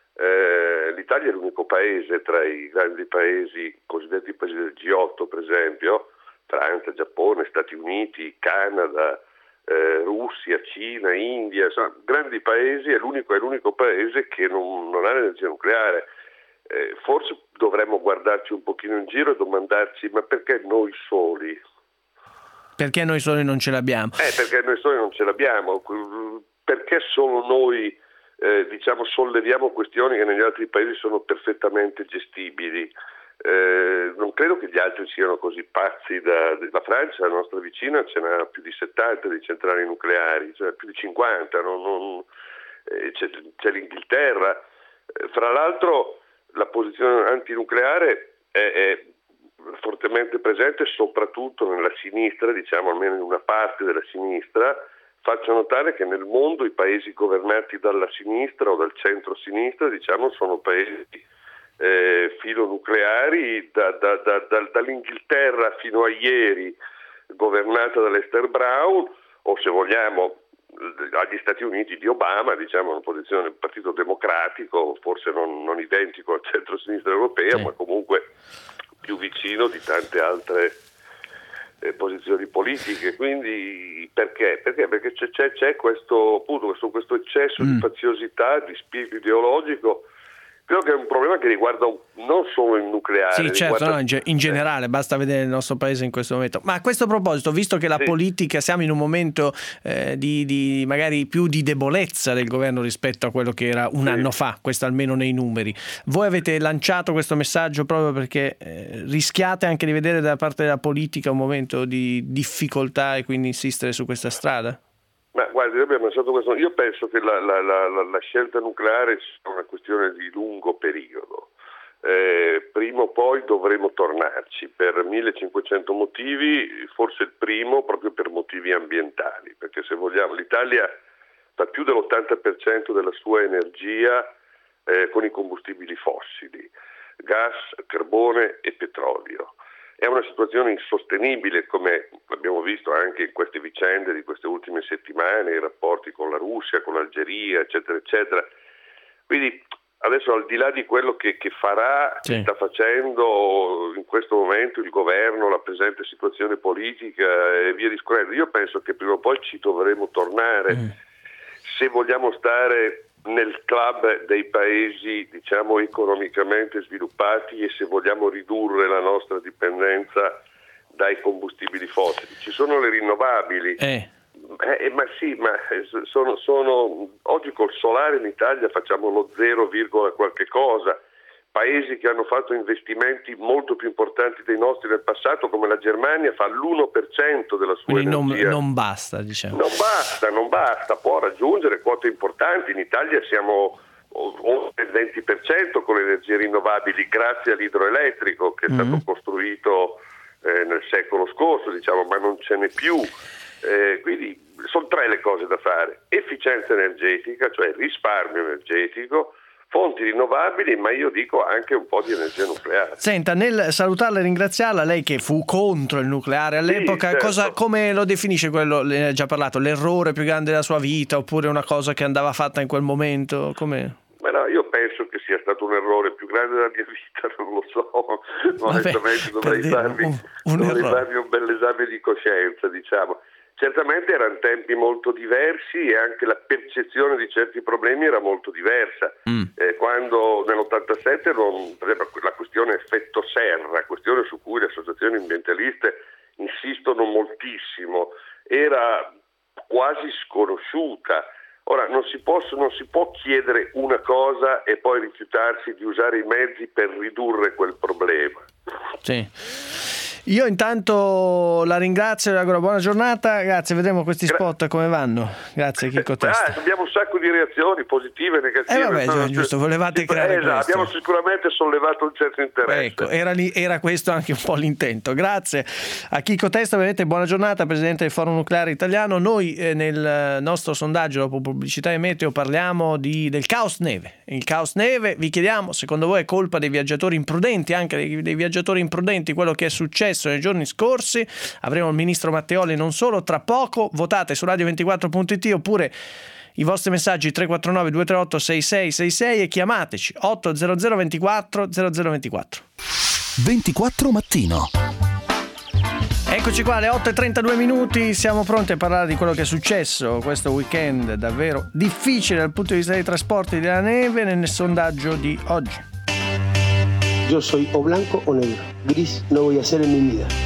Speaker 3: Eh, L'Italia è l'unico paese tra i grandi paesi, cosiddetti paesi del G otto per esempio, Francia, Giappone, Stati Uniti, Canada, Eh, Russia, Cina, India, insomma, grandi paesi, è l'unico, è l'unico paese che non, non ha l'energia nucleare. Eh, forse dovremmo guardarci un pochino in giro e domandarci: ma perché noi soli?
Speaker 2: Perché noi soli non ce l'abbiamo?
Speaker 3: Eh, perché noi soli non ce l'abbiamo. Perché solo noi eh, diciamo solleviamo questioni che negli altri paesi sono perfettamente gestibili? Eh, non credo che gli altri siano così pazzi. Da, la Francia, la nostra vicina, ce n'ha più di settanta di centrali nucleari, cioè più di cinquanta, non, non, eh, c'è, c'è l'Inghilterra. Eh, fra l'altro la posizione antinucleare è, è fortemente presente soprattutto nella sinistra, diciamo almeno in una parte della sinistra. Faccio notare che nel mondo i paesi governati dalla sinistra o dal centro-sinistra, diciamo, sono paesi Eh, filonucleari, da, da, da, da, dall'Inghilterra fino a ieri governata da Lester Brown, o se vogliamo agli Stati Uniti di Obama, diciamo una posizione del Partito Democratico, forse non, non identico al centro-sinistra europeo, sì, ma comunque più vicino di tante altre eh, posizioni politiche. Quindi perché? Perché? Perché c'è, c'è, c'è questo, appunto, questo, questo eccesso mm. di faziosità, di spirito ideologico. Credo che è un problema che riguarda non solo il nucleare.
Speaker 2: Sì, certo,
Speaker 3: riguarda...
Speaker 2: no, in, ge- in generale, basta vedere il nostro paese in questo momento. Ma a questo proposito, visto che la sì. politica, siamo in un momento eh, di, di magari più di debolezza del governo rispetto a quello che era un sì. anno fa, questo almeno nei numeri, voi avete lanciato questo messaggio proprio perché eh, rischiate anche di vedere da parte della politica un momento di difficoltà e quindi insistere su questa strada?
Speaker 3: Ma guardi, abbiamo pensato questo. Io penso che la, la, la, la scelta nucleare sia una questione di lungo periodo. Eh, prima o poi dovremo tornarci per millecinquecento motivi, forse il primo proprio per motivi ambientali, perché se vogliamo l'Italia fa più dell'ottanta per cento della sua energia eh, con i combustibili fossili, gas, carbone e petrolio. È una situazione insostenibile, come abbiamo visto anche in queste vicende di queste ultime settimane, i rapporti con la Russia, con l'Algeria, eccetera, eccetera. Quindi adesso, al di là di quello che, che farà, sì. che sta facendo in questo momento il governo, la presente situazione politica e via discorrendo, io penso che prima o poi ci dovremo tornare mm. se vogliamo stare nel club dei paesi, diciamo, economicamente sviluppati e se vogliamo ridurre la nostra dipendenza dai combustibili fossili. Ci sono le rinnovabili,
Speaker 2: eh.
Speaker 3: Eh, ma sì, ma sono, sono oggi col solare in Italia facciamo lo zero, qualche cosa. Paesi che hanno fatto investimenti molto più importanti dei nostri nel passato, come la Germania, fa l'uno per cento della sua
Speaker 2: Quindi
Speaker 3: energia.
Speaker 2: Non, non basta, diciamo.
Speaker 3: Non basta, non basta, può raggiungere quote importanti. In Italia siamo oltre il venti per cento con le energie rinnovabili grazie all'idroelettrico che è mm-hmm. stato costruito eh, nel secolo scorso, diciamo, ma non ce n'è più. Eh, quindi sono tre le cose da fare: efficienza energetica, cioè risparmio energetico, fonti rinnovabili, ma io dico anche un po' di energia nucleare.
Speaker 2: Senta, nel salutarla e ringraziarla, lei che fu contro il nucleare all'epoca, sì, certo. cosa, come lo definisce quello, le ha già parlato, l'errore più grande della sua vita, oppure una cosa che andava fatta in quel momento? Come...
Speaker 3: Ma no, io penso che sia stato un errore l'errore più grande della mia vita, non lo so, onestamente dovrei
Speaker 2: dire,
Speaker 3: farmi
Speaker 2: un, un,
Speaker 3: dovrei farmi un bell'esame di coscienza, diciamo. Certamente erano tempi molto diversi e anche la percezione di certi problemi era molto diversa. Mm. Eh, quando nell'ottantasette non, per esempio, la questione effetto serra, questione su cui le associazioni ambientaliste insistono moltissimo, era quasi sconosciuta. Ora non si può, non si può chiedere una cosa e poi rifiutarsi di usare i mezzi per ridurre quel problema.
Speaker 2: Sì. Io intanto la ringrazio e le auguro buona giornata, grazie, vedremo questi spot come vanno. Grazie Chicco Testa.
Speaker 3: Ah, abbiamo un sacco di reazioni positive e negative.
Speaker 2: Eh vabbè, no, giusto, volevate
Speaker 3: sì,
Speaker 2: creare
Speaker 3: eh, esatto,
Speaker 2: questo.
Speaker 3: abbiamo sicuramente sollevato un certo interesse.
Speaker 2: Ecco, era, lì, era questo anche un po' l'intento. Grazie a Chicco Testa, ovviamente buona giornata, Presidente del Forum Nucleare Italiano. Noi eh, nel nostro sondaggio dopo pubblicità e meteo parliamo di, del caos neve. Il caos neve, vi chiediamo, secondo voi è colpa dei viaggiatori imprudenti, anche dei, dei viaggiatori imprudenti, quello che è successo nei giorni scorsi? Avremo il ministro Matteoli non solo tra poco. Votate su radio ventiquattro punto it oppure i vostri messaggi tre quattro nove due tre otto sei sei sei sei e chiamateci otto zero zero ventiquattro zero zero ventiquattro.
Speaker 1: ventiquattro mattino.
Speaker 2: Eccoci qua alle otto e trentadue minuti, siamo pronti a parlare di quello che è successo questo weekend davvero difficile dal punto di vista dei trasporti della neve nel sondaggio di oggi.
Speaker 5: Yo soy o blanco o negro, gris no voy a ser en mi vida.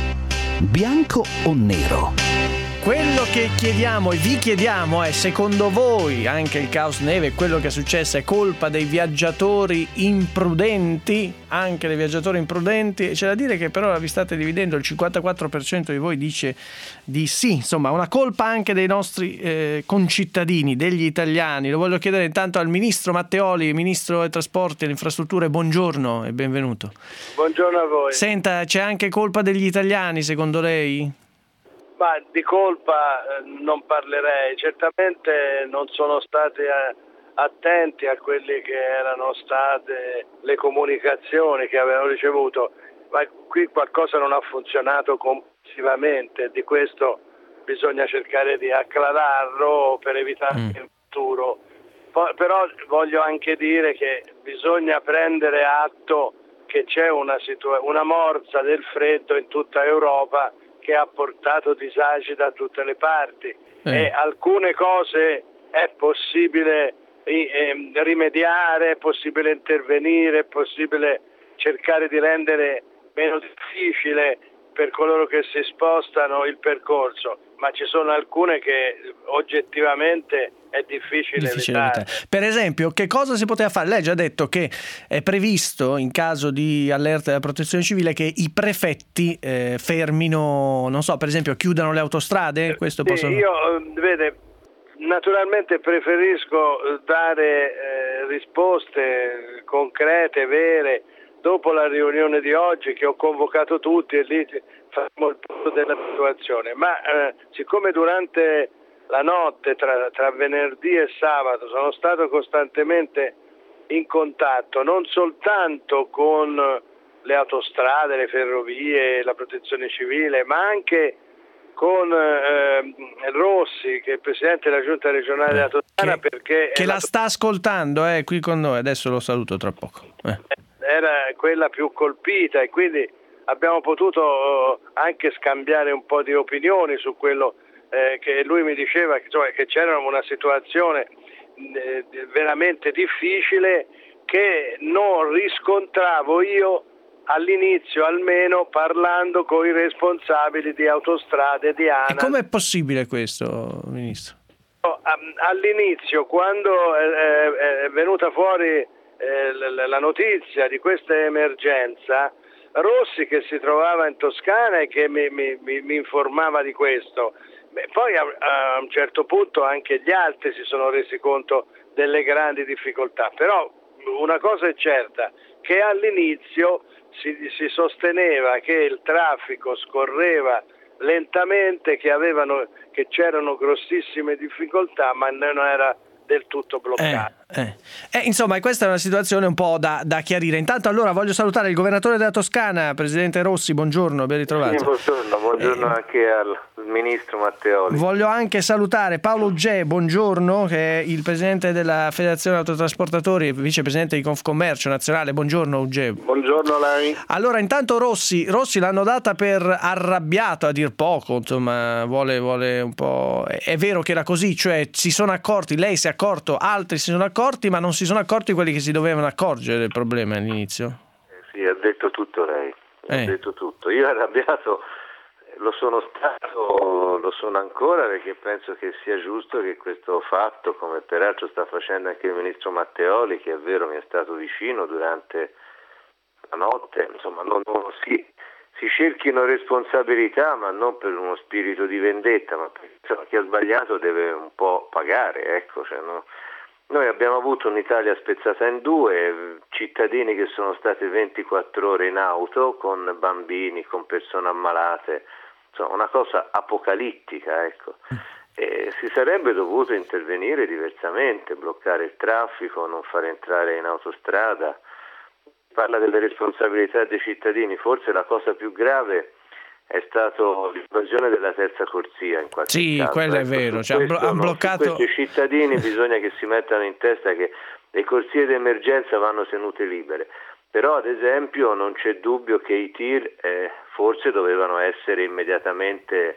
Speaker 1: Bianco o nero?
Speaker 2: Quello che chiediamo e vi chiediamo è: secondo voi anche il caos neve, quello che è successo, è colpa dei viaggiatori imprudenti? Anche dei viaggiatori imprudenti? C'è da dire che però vi state dividendo, il cinquantaquattro per cento di voi dice di sì, insomma una colpa anche dei nostri eh, concittadini, degli italiani. Lo voglio chiedere intanto al ministro Matteoli, ministro dei trasporti e delle infrastrutture. Buongiorno e benvenuto.
Speaker 6: Buongiorno a voi.
Speaker 2: Senta, c'è anche colpa degli italiani secondo lei?
Speaker 6: Ma di colpa eh, non parlerei, certamente non sono stati eh, attenti a quelle che erano state le comunicazioni che avevano ricevuto, ma qui qualcosa non ha funzionato complessivamente e di questo bisogna cercare di acclararlo per evitare mm. in futuro. Poi, però voglio anche dire che bisogna prendere atto che c'è una, situa- una morsa del freddo in tutta Europa che ha portato disagi da tutte le parti eh. e alcune cose è possibile eh, rimediare, è possibile intervenire, è possibile cercare di rendere meno difficile per coloro che si spostano il percorso, ma ci sono alcune che oggettivamente è difficile,
Speaker 2: difficile
Speaker 6: evitare.
Speaker 2: evitare. Per esempio, che cosa si poteva fare? Lei ha già detto che è previsto, in caso di allerta della protezione civile, che i prefetti eh, fermino, non so, per esempio chiudano le autostrade? Questo
Speaker 6: sì,
Speaker 2: possono...
Speaker 6: Io, vede, naturalmente preferisco dare eh, risposte concrete, vere, dopo la riunione di oggi che ho convocato tutti e lì faremo il punto della situazione, ma eh, siccome durante la notte tra, tra venerdì e sabato sono stato costantemente in contatto non soltanto con le autostrade, le ferrovie, la protezione civile, ma anche con eh, Rossi, che è il presidente della giunta regionale della Toscana,
Speaker 2: che,
Speaker 6: perché
Speaker 2: che la, la sta ascoltando eh, qui con noi, adesso lo saluto tra poco. Eh.
Speaker 6: Era quella più colpita e quindi abbiamo potuto anche scambiare un po' di opinioni su quello eh, che lui mi diceva, che, cioè, che c'era una situazione eh, veramente difficile che non riscontravo io all'inizio, almeno parlando con i responsabili di autostrade di ANAS.
Speaker 2: E com'è possibile questo, Ministro?
Speaker 6: All'inizio, quando è venuta fuori la notizia di questa emergenza, Rossi, che si trovava in Toscana e che mi, mi, mi informava di questo, beh, poi a, a un certo punto anche gli altri si sono resi conto delle grandi difficoltà, però una cosa è certa, che all'inizio si, si sosteneva che il traffico scorreva lentamente, che avevano, che c'erano grossissime difficoltà, ma non era del tutto bloccati.
Speaker 2: Eh, eh. Eh, insomma, questa è una situazione un po' da, da chiarire. Intanto allora voglio salutare il governatore della Toscana, Presidente Rossi, buongiorno, ben ritrovato.
Speaker 7: Sì, buongiorno, buongiorno eh, anche al Ministro Matteoli.
Speaker 2: Voglio anche salutare Paolo Uggè, buongiorno, che è il Presidente della Federazione Autotrasportatori e Vicepresidente di Confcommercio Nazionale. Buongiorno Uggè.
Speaker 6: Buongiorno a lei.
Speaker 2: Allora, intanto Rossi, Rossi l'hanno data per arrabbiato a dir poco, insomma, vuole, vuole un po'... È vero che era così, cioè si sono accorti, lei si è accorto, altri si sono accorti, ma non si sono accorti quelli che si dovevano accorgere del problema all'inizio?
Speaker 7: Eh sì, ha detto tutto lei,
Speaker 2: eh.
Speaker 7: ha detto tutto. Io arrabbiato lo sono stato, lo sono ancora, perché penso che sia giusto che questo fatto, come peraltro sta facendo anche il Ministro Matteoli, che è vero mi è stato vicino durante la notte, insomma non, non si... si cerchino responsabilità, ma non per uno spirito di vendetta, ma perché insomma, chi ha sbagliato deve un po' pagare, ecco, cioè, no? Noi abbiamo avuto un'Italia spezzata in due, cittadini che sono stati ventiquattro ore in auto con bambini, con persone ammalate, insomma una cosa apocalittica, ecco. E si sarebbe dovuto intervenire diversamente, bloccare il traffico, non far entrare in autostrada. Parla delle responsabilità dei cittadini, forse la cosa più grave è stato l'invasione della terza corsia in qualche
Speaker 2: sì,
Speaker 7: caso.
Speaker 2: quello è
Speaker 7: ecco,
Speaker 2: vero, cioè,
Speaker 7: questo,
Speaker 2: hanno
Speaker 7: no,
Speaker 2: bloccato...
Speaker 7: su questi cittadini bisogna che si mettano in testa che le corsie d'emergenza vanno tenute libere, però ad esempio non c'è dubbio che i tir eh, forse dovevano essere immediatamente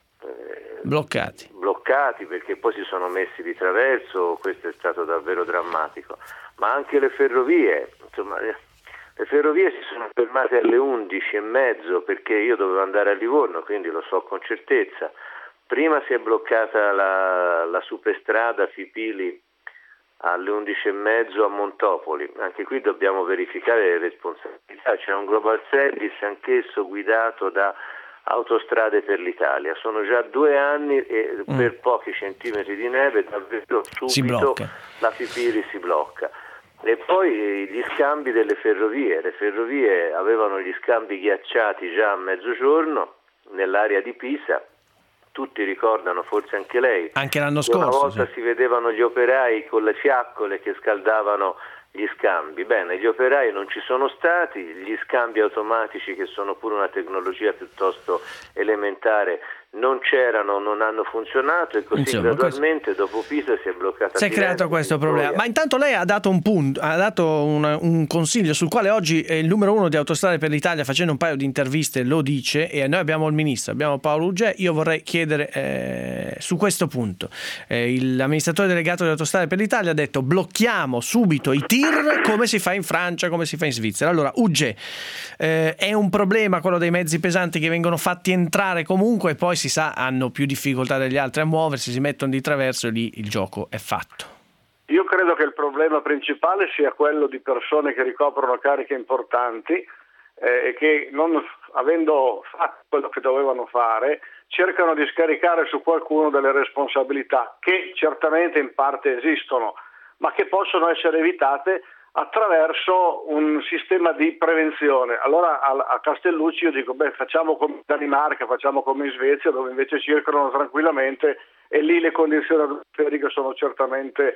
Speaker 7: eh,
Speaker 2: bloccati.
Speaker 7: bloccati perché poi si sono messi di traverso, questo è stato davvero drammatico, ma anche le ferrovie, insomma... Le ferrovie si sono fermate alle undici e mezzo perché io dovevo andare a Livorno, quindi lo so con certezza. Prima si è bloccata la, la superstrada Fipili alle undici e mezzo a Montopoli. Anche qui dobbiamo verificare le responsabilità. C'è un Global Service anch'esso guidato da Autostrade per l'Italia. Sono già due anni e mm. per pochi centimetri di neve davvero subito la Fipili si blocca. E poi gli scambi delle ferrovie, le ferrovie avevano gli scambi ghiacciati già a mezzogiorno nell'area di Pisa, tutti ricordano, forse anche lei,
Speaker 2: anche l'anno scorso
Speaker 7: una volta
Speaker 2: sì.
Speaker 7: si vedevano gli operai con le fiaccole che scaldavano gli scambi. Bene, gli operai non ci sono stati, gli scambi automatici, che sono pure una tecnologia piuttosto elementare, non c'erano, non hanno funzionato e così Insomma, gradualmente questo... dopo Pisa si è bloccata.
Speaker 2: Si è creato questo problema. Ma intanto lei ha dato un punto, ha dato una, un consiglio sul quale oggi il numero uno di Autostrade per l'Italia, facendo un paio di interviste, lo dice, e noi abbiamo il ministro, abbiamo Paolo Uggè. Io vorrei chiedere eh, su questo punto. Eh, l'amministratore delegato di Autostrade per l'Italia ha detto: blocchiamo subito i tir come si fa in Francia, come si fa in Svizzera. Allora, Uggè, eh, è un problema quello dei mezzi pesanti che vengono fatti entrare comunque e poi si sa hanno più difficoltà degli altri a muoversi, si mettono di traverso e lì il gioco è fatto.
Speaker 6: Io credo che il problema principale sia quello di persone che ricoprono cariche importanti eh, e che non avendo fatto quello che dovevano fare cercano di scaricare su qualcuno delle responsabilità che certamente in parte esistono, ma che possono essere evitate attraverso un sistema di prevenzione. Allora a, a Castellucci io dico, beh, facciamo come in Danimarca, facciamo come in Svezia, dove invece circolano tranquillamente e lì le condizioni atmosferiche sono certamente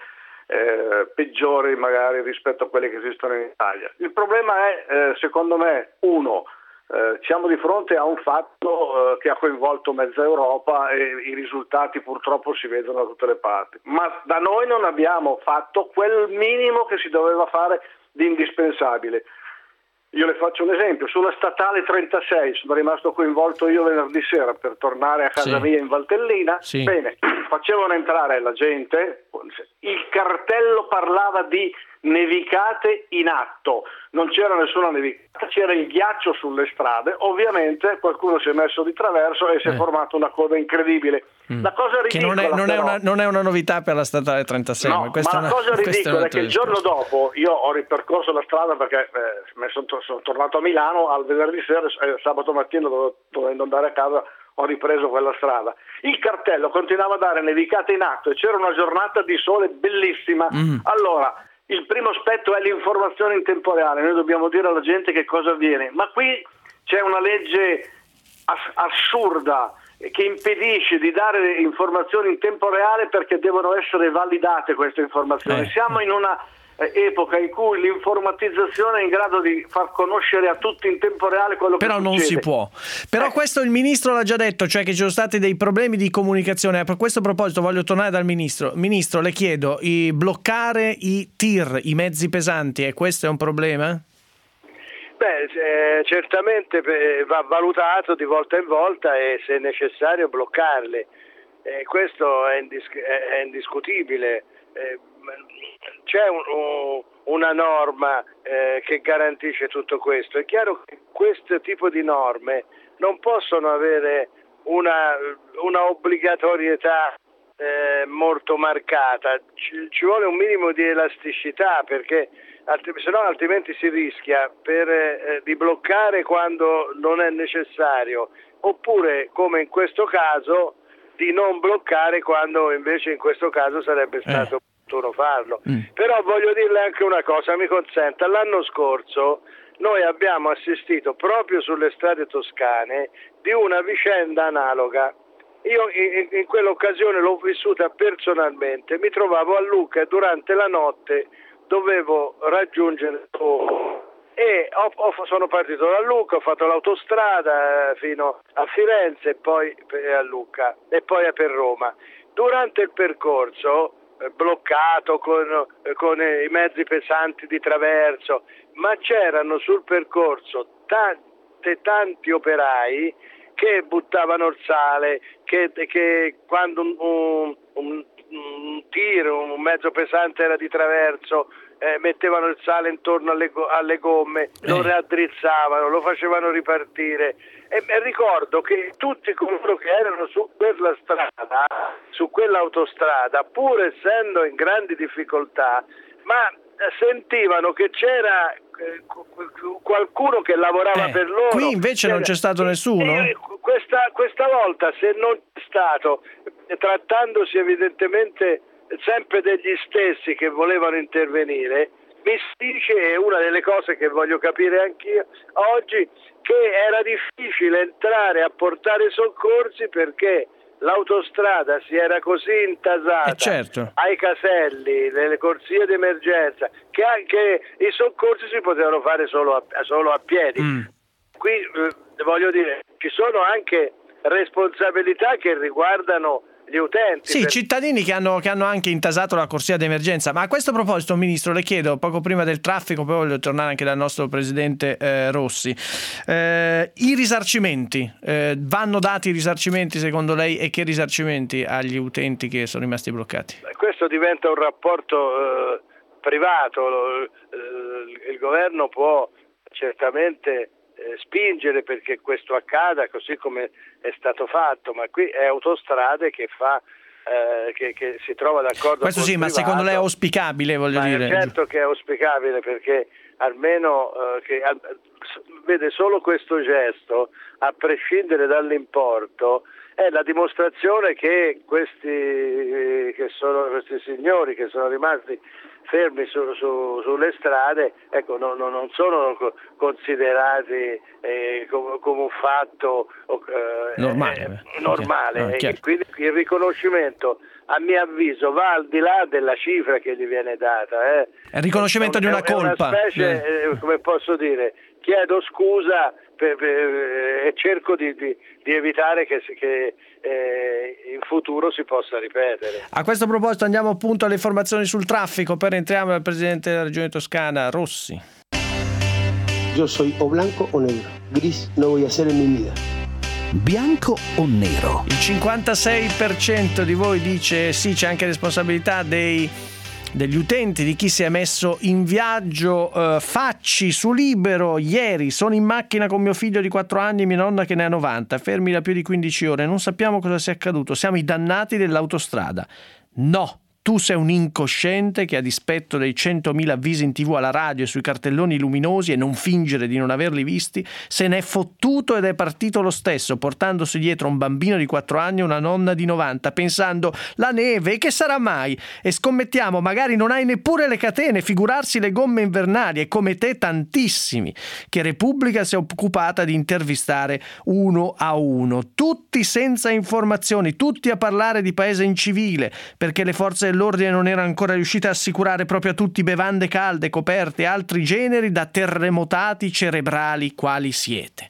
Speaker 6: eh, peggiori magari rispetto a quelle che esistono in Italia. Il problema è, eh, secondo me, uno, eh, siamo di fronte a un fatto eh, che ha coinvolto mezza Europa e i risultati purtroppo si vedono da tutte le parti, ma da noi non abbiamo fatto quel minimo che si doveva fare di indispensabile. Io le faccio un esempio: sulla statale trentasei sono rimasto coinvolto io venerdì sera per tornare a casa sì. mia in Valtellina. Sì. Bene, facevano entrare la gente, il cartello parlava di nevicate in atto, non c'era nessuna nevicata, c'era il ghiaccio sulle strade, ovviamente qualcuno si è messo di traverso e si è eh. formata una coda incredibile.
Speaker 2: Mm.
Speaker 6: La cosa ridicola,
Speaker 2: che non è, non,
Speaker 6: però,
Speaker 2: è una, non è una novità per la statale trentasei,
Speaker 6: no,
Speaker 2: ma, questa
Speaker 6: ma la
Speaker 2: è una,
Speaker 6: cosa ridicola è che il giorno
Speaker 2: risposta.
Speaker 6: dopo io ho ripercorso la strada perché eh, sono, sono tornato a Milano al venerdì sera e eh, sabato mattina dove, dovendo andare a casa ho ripreso quella strada. Il cartello continuava a dare nevicate in atto e c'era una giornata di sole bellissima. Mm. Allora, il primo aspetto è l'informazione in tempo reale, noi dobbiamo dire alla gente che cosa avviene, ma qui c'è una legge ass- assurda che impedisce di dare informazioni in tempo reale perché devono essere validate queste informazioni.
Speaker 2: Eh.
Speaker 6: Siamo in una epoca in cui l'informatizzazione è in grado di far conoscere a tutti in tempo reale quello
Speaker 2: Però
Speaker 6: che
Speaker 2: non
Speaker 6: succede.
Speaker 2: si può. Però
Speaker 6: Eh.
Speaker 2: questo il ministro l'ha già detto, cioè che ci sono stati dei problemi di comunicazione. A questo proposito voglio tornare dal ministro. Ministro, le chiedo, i bloccare i tir, i mezzi pesanti, e questo è un problema?
Speaker 6: Beh, eh, certamente eh, va valutato di volta in volta e se necessario bloccarli. Eh, questo è, indis- è indiscutibile. Eh, c'è un, un, una norma eh, che garantisce tutto questo. È chiaro che questo tipo di norme non possono avere una, una obbligatorietà eh, molto marcata, ci, ci vuole un minimo di elasticità, perché alt- se no altrimenti si rischia per, eh, di bloccare quando non è necessario, oppure come in questo caso di non bloccare quando invece in questo caso sarebbe stato eh. farlo. Mm. Però voglio dirle anche una cosa, mi consenta, l'anno scorso noi abbiamo assistito proprio sulle strade toscane di una vicenda analoga. Io in, in quell'occasione l'ho vissuta personalmente, mi trovavo a Lucca e durante la notte dovevo raggiungere e ho, ho, sono partito da Lucca, ho fatto l'autostrada fino a Firenze e poi a Lucca e poi per Roma. Durante il percorso bloccato con, con i mezzi pesanti di traverso, ma c'erano sul percorso tante, tanti operai che buttavano il sale, che, che quando un, un, un, un tiro, un mezzo pesante era di traverso, eh, mettevano il sale intorno alle, alle gomme, lo raddrizzavano, lo facevano ripartire. E, e ricordo che tutti coloro che erano su quella strada, su quell'autostrada, pur essendo in grandi difficoltà, ma sentivano che c'era eh, qualcuno che lavorava
Speaker 2: eh,
Speaker 6: per loro.
Speaker 2: Qui invece non c'è stato nessuno?
Speaker 6: E, questa, questa volta, se non c'è stato, trattandosi evidentemente sempre degli stessi che volevano intervenire, mi si dice, è una delle cose che voglio capire anch'io oggi, che era difficile entrare a portare soccorsi perché l'autostrada si era così intasata
Speaker 2: eh certo.
Speaker 6: ai caselli, nelle corsie d'emergenza, che anche i soccorsi si potevano fare solo a, solo a piedi. Mm. Qui eh, voglio dire, ci sono anche responsabilità che riguardano gli utenti.
Speaker 2: Sì,
Speaker 6: per...
Speaker 2: cittadini che hanno, che hanno anche intasato la corsia d'emergenza. Ma a questo proposito, Ministro, le chiedo, poco prima del traffico, poi voglio tornare anche dal nostro Presidente eh, Rossi, eh, i risarcimenti, eh, vanno dati i risarcimenti secondo lei, e che risarcimenti agli utenti che sono rimasti bloccati?
Speaker 6: Questo diventa un rapporto eh, privato, eh, il governo può certamente eh, spingere perché questo accada, così come è stato fatto, ma qui è Autostrade che fa eh, che, che si trova d'accordo.
Speaker 2: Questo sì, ma
Speaker 6: privato.
Speaker 2: Secondo lei è auspicabile, voglio
Speaker 6: ma
Speaker 2: dire?
Speaker 6: Certo che è auspicabile, perché almeno eh, che, al, vede solo questo gesto, a prescindere dall'importo, è la dimostrazione che questi che sono questi signori che sono rimasti fermi su, su, sulle strade, ecco, no, no, non sono considerati eh, come, come un fatto eh,
Speaker 2: normale,
Speaker 6: eh, normale.
Speaker 2: No,
Speaker 6: e quindi il riconoscimento, a mio avviso, va al di là della cifra che gli viene data. Eh.
Speaker 2: È il riconoscimento
Speaker 6: è,
Speaker 2: di una
Speaker 6: è
Speaker 2: colpa.
Speaker 6: Una specie, eh. come posso dire, chiedo scusa per, per, e cerco di, di, di evitare che, che eh, in futuro si possa ripetere.
Speaker 2: A questo proposito andiamo appunto alle informazioni sul traffico, poi entriamo dal Presidente della Regione Toscana, Rossi.
Speaker 5: Yo soy o blanco o negro, gris no voy a ser en mi vida.
Speaker 1: Bianco o nero?
Speaker 2: Il cinquantasei per cento di voi dice sì, c'è anche responsabilità dei, degli utenti, di chi si è messo in viaggio. eh, Facci su Libero: ieri sono in macchina con mio figlio di quattro anni e mia nonna che ne ha novanta, fermi da più di quindici ore, non sappiamo cosa sia accaduto, siamo i dannati dell'autostrada. No, Tu sei un incosciente che, a dispetto dei centomila avvisi in tv, alla radio e sui cartelloni luminosi, e non fingere di non averli visti, se n'è fottuto ed è partito lo stesso, portandosi dietro un bambino di quattro anni e una nonna di novanta, pensando: la neve, che sarà mai? E scommettiamo, magari non hai neppure le catene, figurarsi le gomme invernali, e come te tantissimi, che Repubblica si è occupata di intervistare uno a uno, tutti senza informazioni, tutti a parlare di paese incivile, perché le forze dell'ordine non erano ancora riuscite a assicurare proprio a tutti bevande calde, coperte e altri generi da terremotati cerebrali quali siete.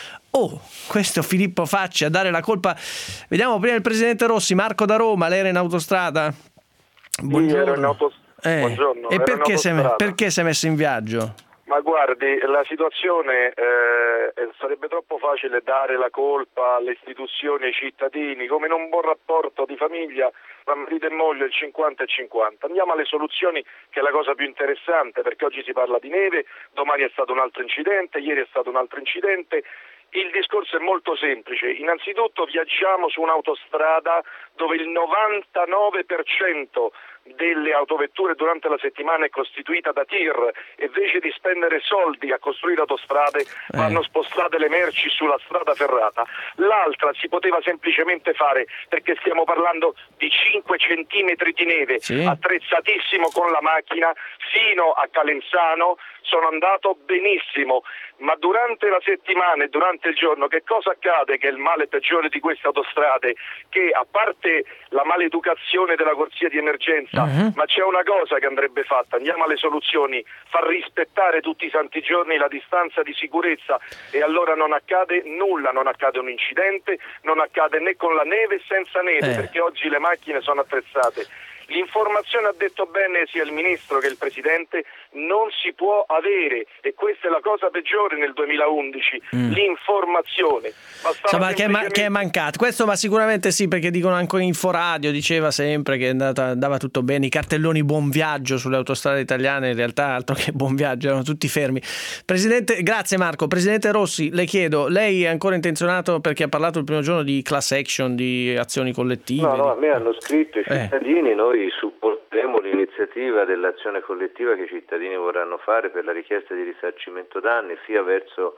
Speaker 2: Oh, questo Filippo Facci a dare la colpa. Vediamo prima il presidente Rossi. Marco da Roma, lei era in autostrada?
Speaker 8: Buongiorno. Io ero in autostrada.
Speaker 2: Eh,
Speaker 8: Buongiorno.
Speaker 2: E perché si, è, perché si è messo in viaggio?
Speaker 8: Ma guardi, la situazione eh, sarebbe troppo facile dare la colpa alle istituzioni, ai cittadini, come in un buon rapporto di famiglia, tra marito e moglie il cinquanta e cinquanta. Andiamo alle soluzioni, che è la cosa più interessante, perché oggi si parla di neve, domani è stato un altro incidente, ieri è stato un altro incidente. Il discorso è molto semplice. Innanzitutto viaggiamo su un'autostrada dove il novantanove per cento delle autovetture durante la settimana è costituita da tir, e invece di spendere soldi a costruire autostrade vanno spostate le merci sulla strada ferrata. L'altra si poteva semplicemente fare, perché stiamo parlando di cinque centimetri di neve, sì, attrezzatissimo con la macchina, fino a Calenzano sono andato benissimo, ma durante la settimana e durante il giorno che cosa accade? Che è il male peggiore di queste autostrade, che a parte la maleducazione della corsia di emergenza, uh-huh. ma c'è una cosa che andrebbe fatta: andiamo alle soluzioni, far rispettare tutti i santi giorni la distanza di sicurezza, e allora non accade nulla, non accade un incidente, non accade né con la neve né senza neve, eh. perché oggi le macchine sono attrezzate. L'informazione, ha detto bene sia il Ministro che il Presidente, non si può avere, e questa è la cosa peggiore nel duemilaundici, mm. l'informazione.
Speaker 2: Insomma, che, è ma- che è mancata. Questo, ma sicuramente sì, perché dicono anche Inforadio, diceva sempre che è andata, andava tutto bene, i cartelloni buon viaggio sulle autostrade italiane, in realtà altro che buon viaggio, erano tutti fermi. Presidente, grazie Marco. Presidente Rossi, le chiedo, lei è ancora intenzionato, perché ha parlato il primo giorno di class action, di azioni collettive?
Speaker 7: No, no,
Speaker 2: di...
Speaker 7: a me hanno scritto i cittadini, eh. noi supporteremo l'iniziativa dell'azione collettiva che i cittadini vorranno fare per la richiesta di risarcimento danni, sia verso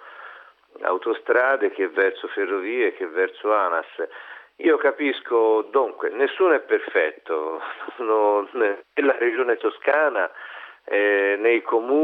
Speaker 7: autostrade che verso ferrovie che verso ANAS. Io capisco, dunque, nessuno è perfetto, no, nella regione toscana, eh, nei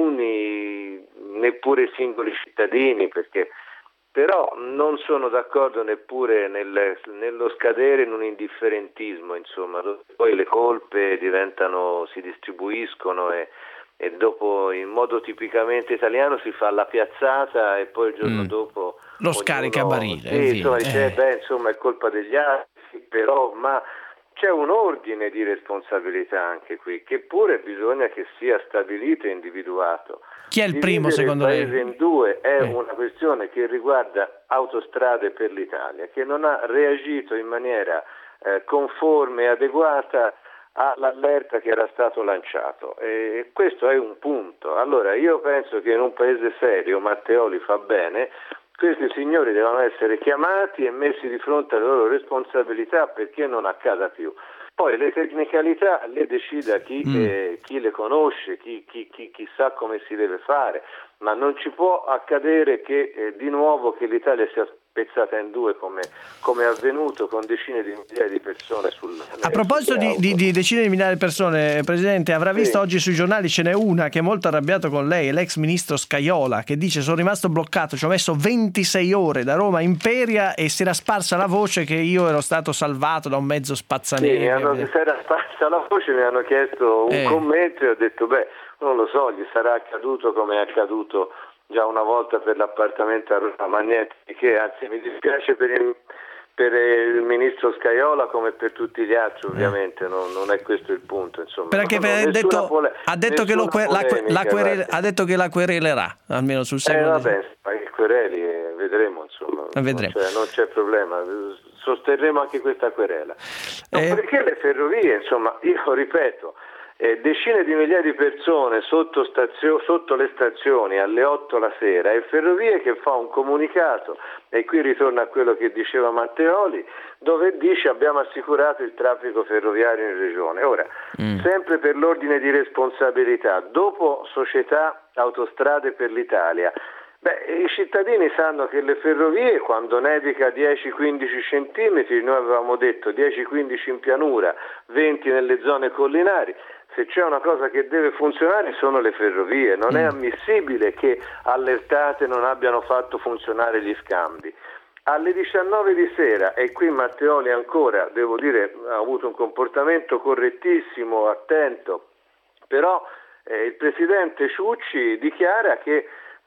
Speaker 7: comuni, neppure i singoli cittadini, perché però non sono d'accordo neppure nel, nello scadere in un indifferentismo, insomma, dove poi le colpe diventano, si distribuiscono e, e dopo, in modo tipicamente italiano, si fa la piazzata e poi il giorno mm. dopo
Speaker 2: lo scarica a barile.
Speaker 7: Sì, insomma, dice, eh. beh, insomma, è colpa degli altri, però, ma c'è un ordine di responsabilità anche qui, che pure bisogna che sia stabilito e individuato.
Speaker 2: Chi è il primo, secondo lei?
Speaker 7: Il paese in due è eh. una questione che riguarda Autostrade per l'Italia, che non ha reagito in maniera eh, conforme e adeguata all'allerta che era stato lanciato, e questo è un punto. Allora io penso che in un paese serio, Matteoli fa bene, questi signori devono essere chiamati e messi di fronte alle loro responsabilità perché non accada più. Poi le tecnicalità le decida chi, mm. eh, chi le conosce, chi, chi, chi, chi sa come si deve fare, ma non ci può accadere che eh, di nuovo che l'Italia sia spezzata in due come, come è avvenuto con decine di migliaia di persone sul
Speaker 2: A proposito di, di, di decine di migliaia di persone, Presidente, avrà visto sì. oggi sui giornali, ce n'è una che è molto arrabbiato con lei, l'ex ministro Scajola, che dice: sono rimasto bloccato, ci ho messo ventisei ore da Roma a Imperia e si era sparsa la voce che io ero stato salvato da un mezzo spazzaneve.
Speaker 7: Sì, mi hanno, si era sparsa la voce, mi hanno chiesto un eh. commento e ho detto beh, non lo so, gli sarà accaduto come è accaduto già una volta per l'appartamento a Roma, ma niente che, anzi mi dispiace per il, per il ministro Scajola come per tutti gli altri, ovviamente, non, non è questo il punto, insomma.
Speaker 2: Perché
Speaker 7: no,
Speaker 2: ha detto,
Speaker 7: pole-
Speaker 2: ha detto che lo que- la, la querele- ha detto che la querelerà, almeno sul secondo.
Speaker 7: Eh vabbè, ma i quereli eh, vedremo, insomma,
Speaker 2: vedremo.
Speaker 7: Non, c'è, non c'è problema, sosterremo anche questa querela. No,
Speaker 2: eh...
Speaker 7: perché le ferrovie, insomma, io ripeto, eh, decine di migliaia di persone sotto, stazio- sotto le stazioni alle otto la sera, e Ferrovie che fa un comunicato, e qui ritorna a quello che diceva Matteoli, dove dice abbiamo assicurato il traffico ferroviario in regione. Ora, mm. sempre per l'ordine di responsabilità, dopo Società Autostrade per l'Italia, beh, i cittadini sanno che le ferrovie, quando nevica dieci quindici centimetri, noi avevamo detto dieci quindici in pianura, venti nelle zone collinari, se c'è una cosa che deve funzionare sono le ferrovie, non è ammissibile che allertate non abbiano fatto funzionare gli scambi. Alle diciannove di sera, e qui Matteoli ancora, devo dire, ha avuto un comportamento correttissimo, attento, però eh, il presidente Ciucci dichiara che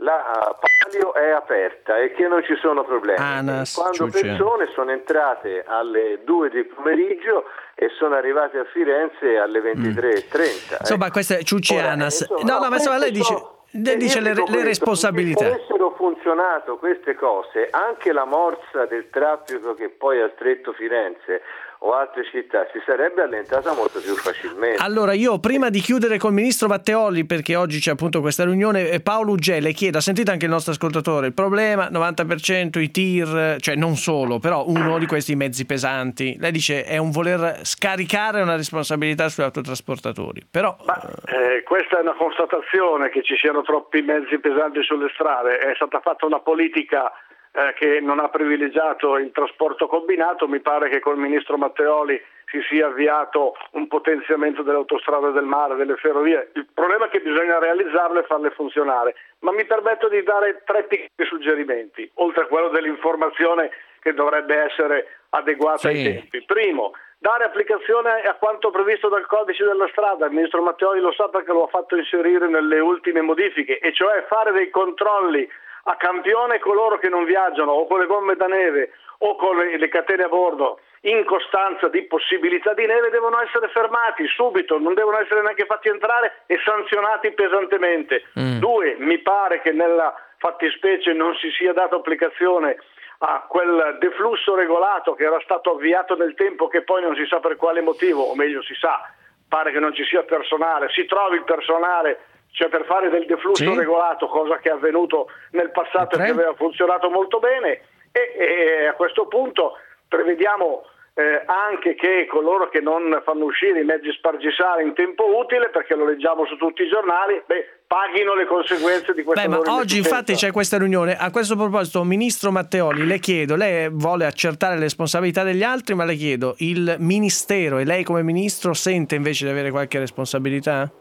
Speaker 7: la Palio è aperta e che non ci sono problemi.
Speaker 2: Anas,
Speaker 7: quando
Speaker 2: Ciucci.
Speaker 7: persone sono entrate alle due del pomeriggio e sono arrivate a Firenze alle ventitré e trenta.
Speaker 2: Mm. Insomma,
Speaker 7: eh.
Speaker 2: questa è Ciucci
Speaker 7: Ora,
Speaker 2: Anas.
Speaker 7: insomma,
Speaker 2: No, no, ma insomma, lei dice,
Speaker 7: sono,
Speaker 2: lei dice le, le
Speaker 7: questo,
Speaker 2: responsabilità.
Speaker 7: Se avessero funzionato queste cose, anche la morsa del traffico che poi ha stretto Firenze o altre città si sarebbe allentata molto più facilmente.
Speaker 2: Allora io, prima di chiudere col ministro Matteoli, perché oggi c'è appunto questa riunione, Paolo Uggè le chiedo, ha sentito anche il nostro ascoltatore, il problema novanta per cento i tir, cioè non solo, però uno di questi mezzi pesanti, lei dice è un voler scaricare una responsabilità sugli autotrasportatori, però
Speaker 6: Ma, eh, questa è una constatazione, che ci siano troppi mezzi pesanti sulle strade. È stata fatta una politica Eh, che non ha privilegiato il trasporto combinato. Mi pare che col ministro Matteoli si sia avviato un potenziamento delle autostrade del mare, delle ferrovie. Il problema è che bisogna realizzarle e farle funzionare, ma mi permetto di dare tre piccoli suggerimenti, oltre a quello dell'informazione che dovrebbe essere adeguata
Speaker 2: sì.
Speaker 6: ai tempi. Primo, dare applicazione a quanto previsto dal codice della strada. Il ministro Matteoli lo sa perché lo ha fatto inserire nelle ultime modifiche, e cioè fare dei controlli a campione coloro che non viaggiano o con le gomme da neve o con le, le catene a bordo in costanza di possibilità di neve devono essere fermati subito, non devono essere neanche fatti entrare e sanzionati pesantemente. Mm. Due, mi pare che nella fattispecie non si sia dato applicazione a quel deflusso regolato che era stato avviato nel tempo, che poi non si sa per quale motivo, o meglio si sa, pare che non ci sia personale, si trovi il personale, cioè per fare del deflusso sì. regolato, cosa che è avvenuto nel passato e che aveva funzionato molto bene, e, e a questo punto prevediamo eh, anche che coloro che non fanno uscire i mezzi spargisari in tempo utile, perché lo leggiamo su tutti i giornali, beh, paghino le conseguenze di questa.
Speaker 2: Beh, ma oggi infatti c'è questa riunione. A questo proposito, ministro Matteoli, le chiedo, lei vuole accertare le responsabilità degli altri, ma le chiedo, il ministero e lei come ministro sente invece di avere qualche responsabilità?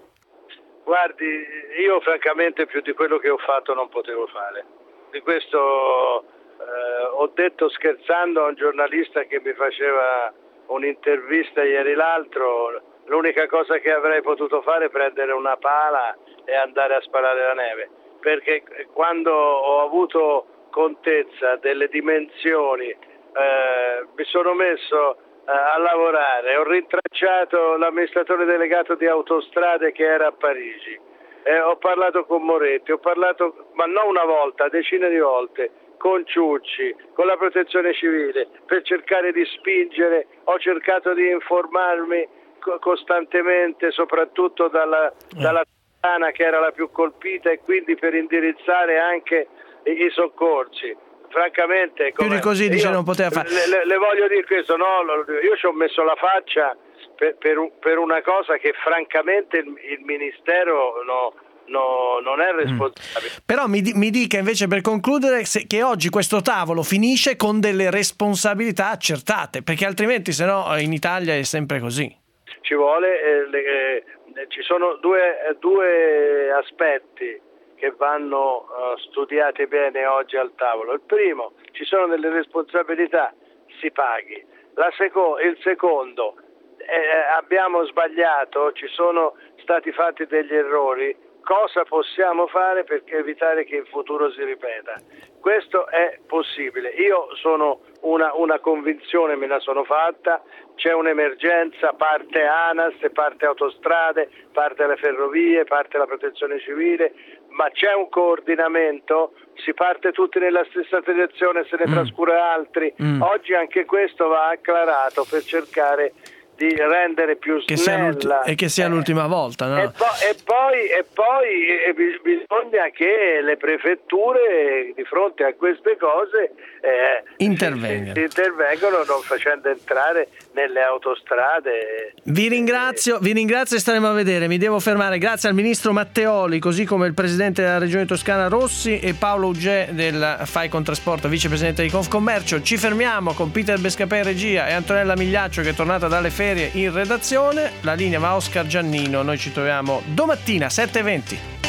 Speaker 6: Guardi, io francamente più di quello che ho fatto non potevo fare. Di questo eh, ho detto scherzando a un giornalista che mi faceva un'intervista ieri l'altro, l'unica cosa che avrei potuto fare è prendere una pala e andare a sparare la neve, perché quando ho avuto contezza delle dimensioni eh, mi sono messo a lavorare, ho rintracciato l'amministratore delegato di Autostrade che era a Parigi, eh, ho parlato con Moretti, ho parlato, ma non una volta, decine di volte, con Ciucci, con la protezione civile, per cercare di spingere, ho cercato di informarmi co- costantemente, soprattutto dalla, dalla Toscana che era la più colpita, e quindi per indirizzare anche i, i soccorsi. Francamente,
Speaker 2: più di così dice non poteva fare.
Speaker 6: Le, le, le voglio dire questo, no, io ci ho messo la faccia per, per, per una cosa che francamente il, il Ministero no, no, non è responsabile.
Speaker 2: Mm. Però mi, mi dica invece, per concludere, se, che oggi questo tavolo finisce con delle responsabilità accertate, perché altrimenti se no in Italia è sempre così.
Speaker 6: Ci vuole, eh, le, eh, ci sono due, eh, due aspetti che vanno uh, studiati bene oggi al tavolo. Il primo, ci sono delle responsabilità, si paghi. La seco- il secondo, eh, abbiamo sbagliato, ci sono stati fatti degli errori, cosa possiamo fare per evitare che in futuro si ripeta? Questo è possibile. Io sono una, una convinzione, me la sono fatta, c'è un'emergenza, parte ANAS, parte Autostrade, parte le ferrovie, parte la protezione civile, ma c'è un coordinamento, si parte tutti nella stessa direzione, se ne mm. trascura altri. Mm. Oggi anche questo va acclarato per cercare di rendere più
Speaker 2: che
Speaker 6: snella.
Speaker 2: Sia e che sia
Speaker 6: eh,
Speaker 2: l'ultima volta, no?
Speaker 6: E, po- e poi, e poi eh, bisogna che le prefetture di fronte a queste cose eh,
Speaker 2: intervengano.
Speaker 6: Si, si intervengono non facendo entrare nelle autostrade.
Speaker 2: Vi ringrazio, vi ringrazio e staremo a vedere. Mi devo fermare. Grazie al ministro Matteoli, così come il presidente della Regione Toscana Rossi e Paolo Uggè del Fai Contrasporto, vicepresidente di Confcommercio. Ci fermiamo con Peter Bescapè in regia e Antonella Migliaccio che è tornata dalle ferie in redazione. La linea va a Oscar Giannino. Noi ci troviamo domattina sette e venti.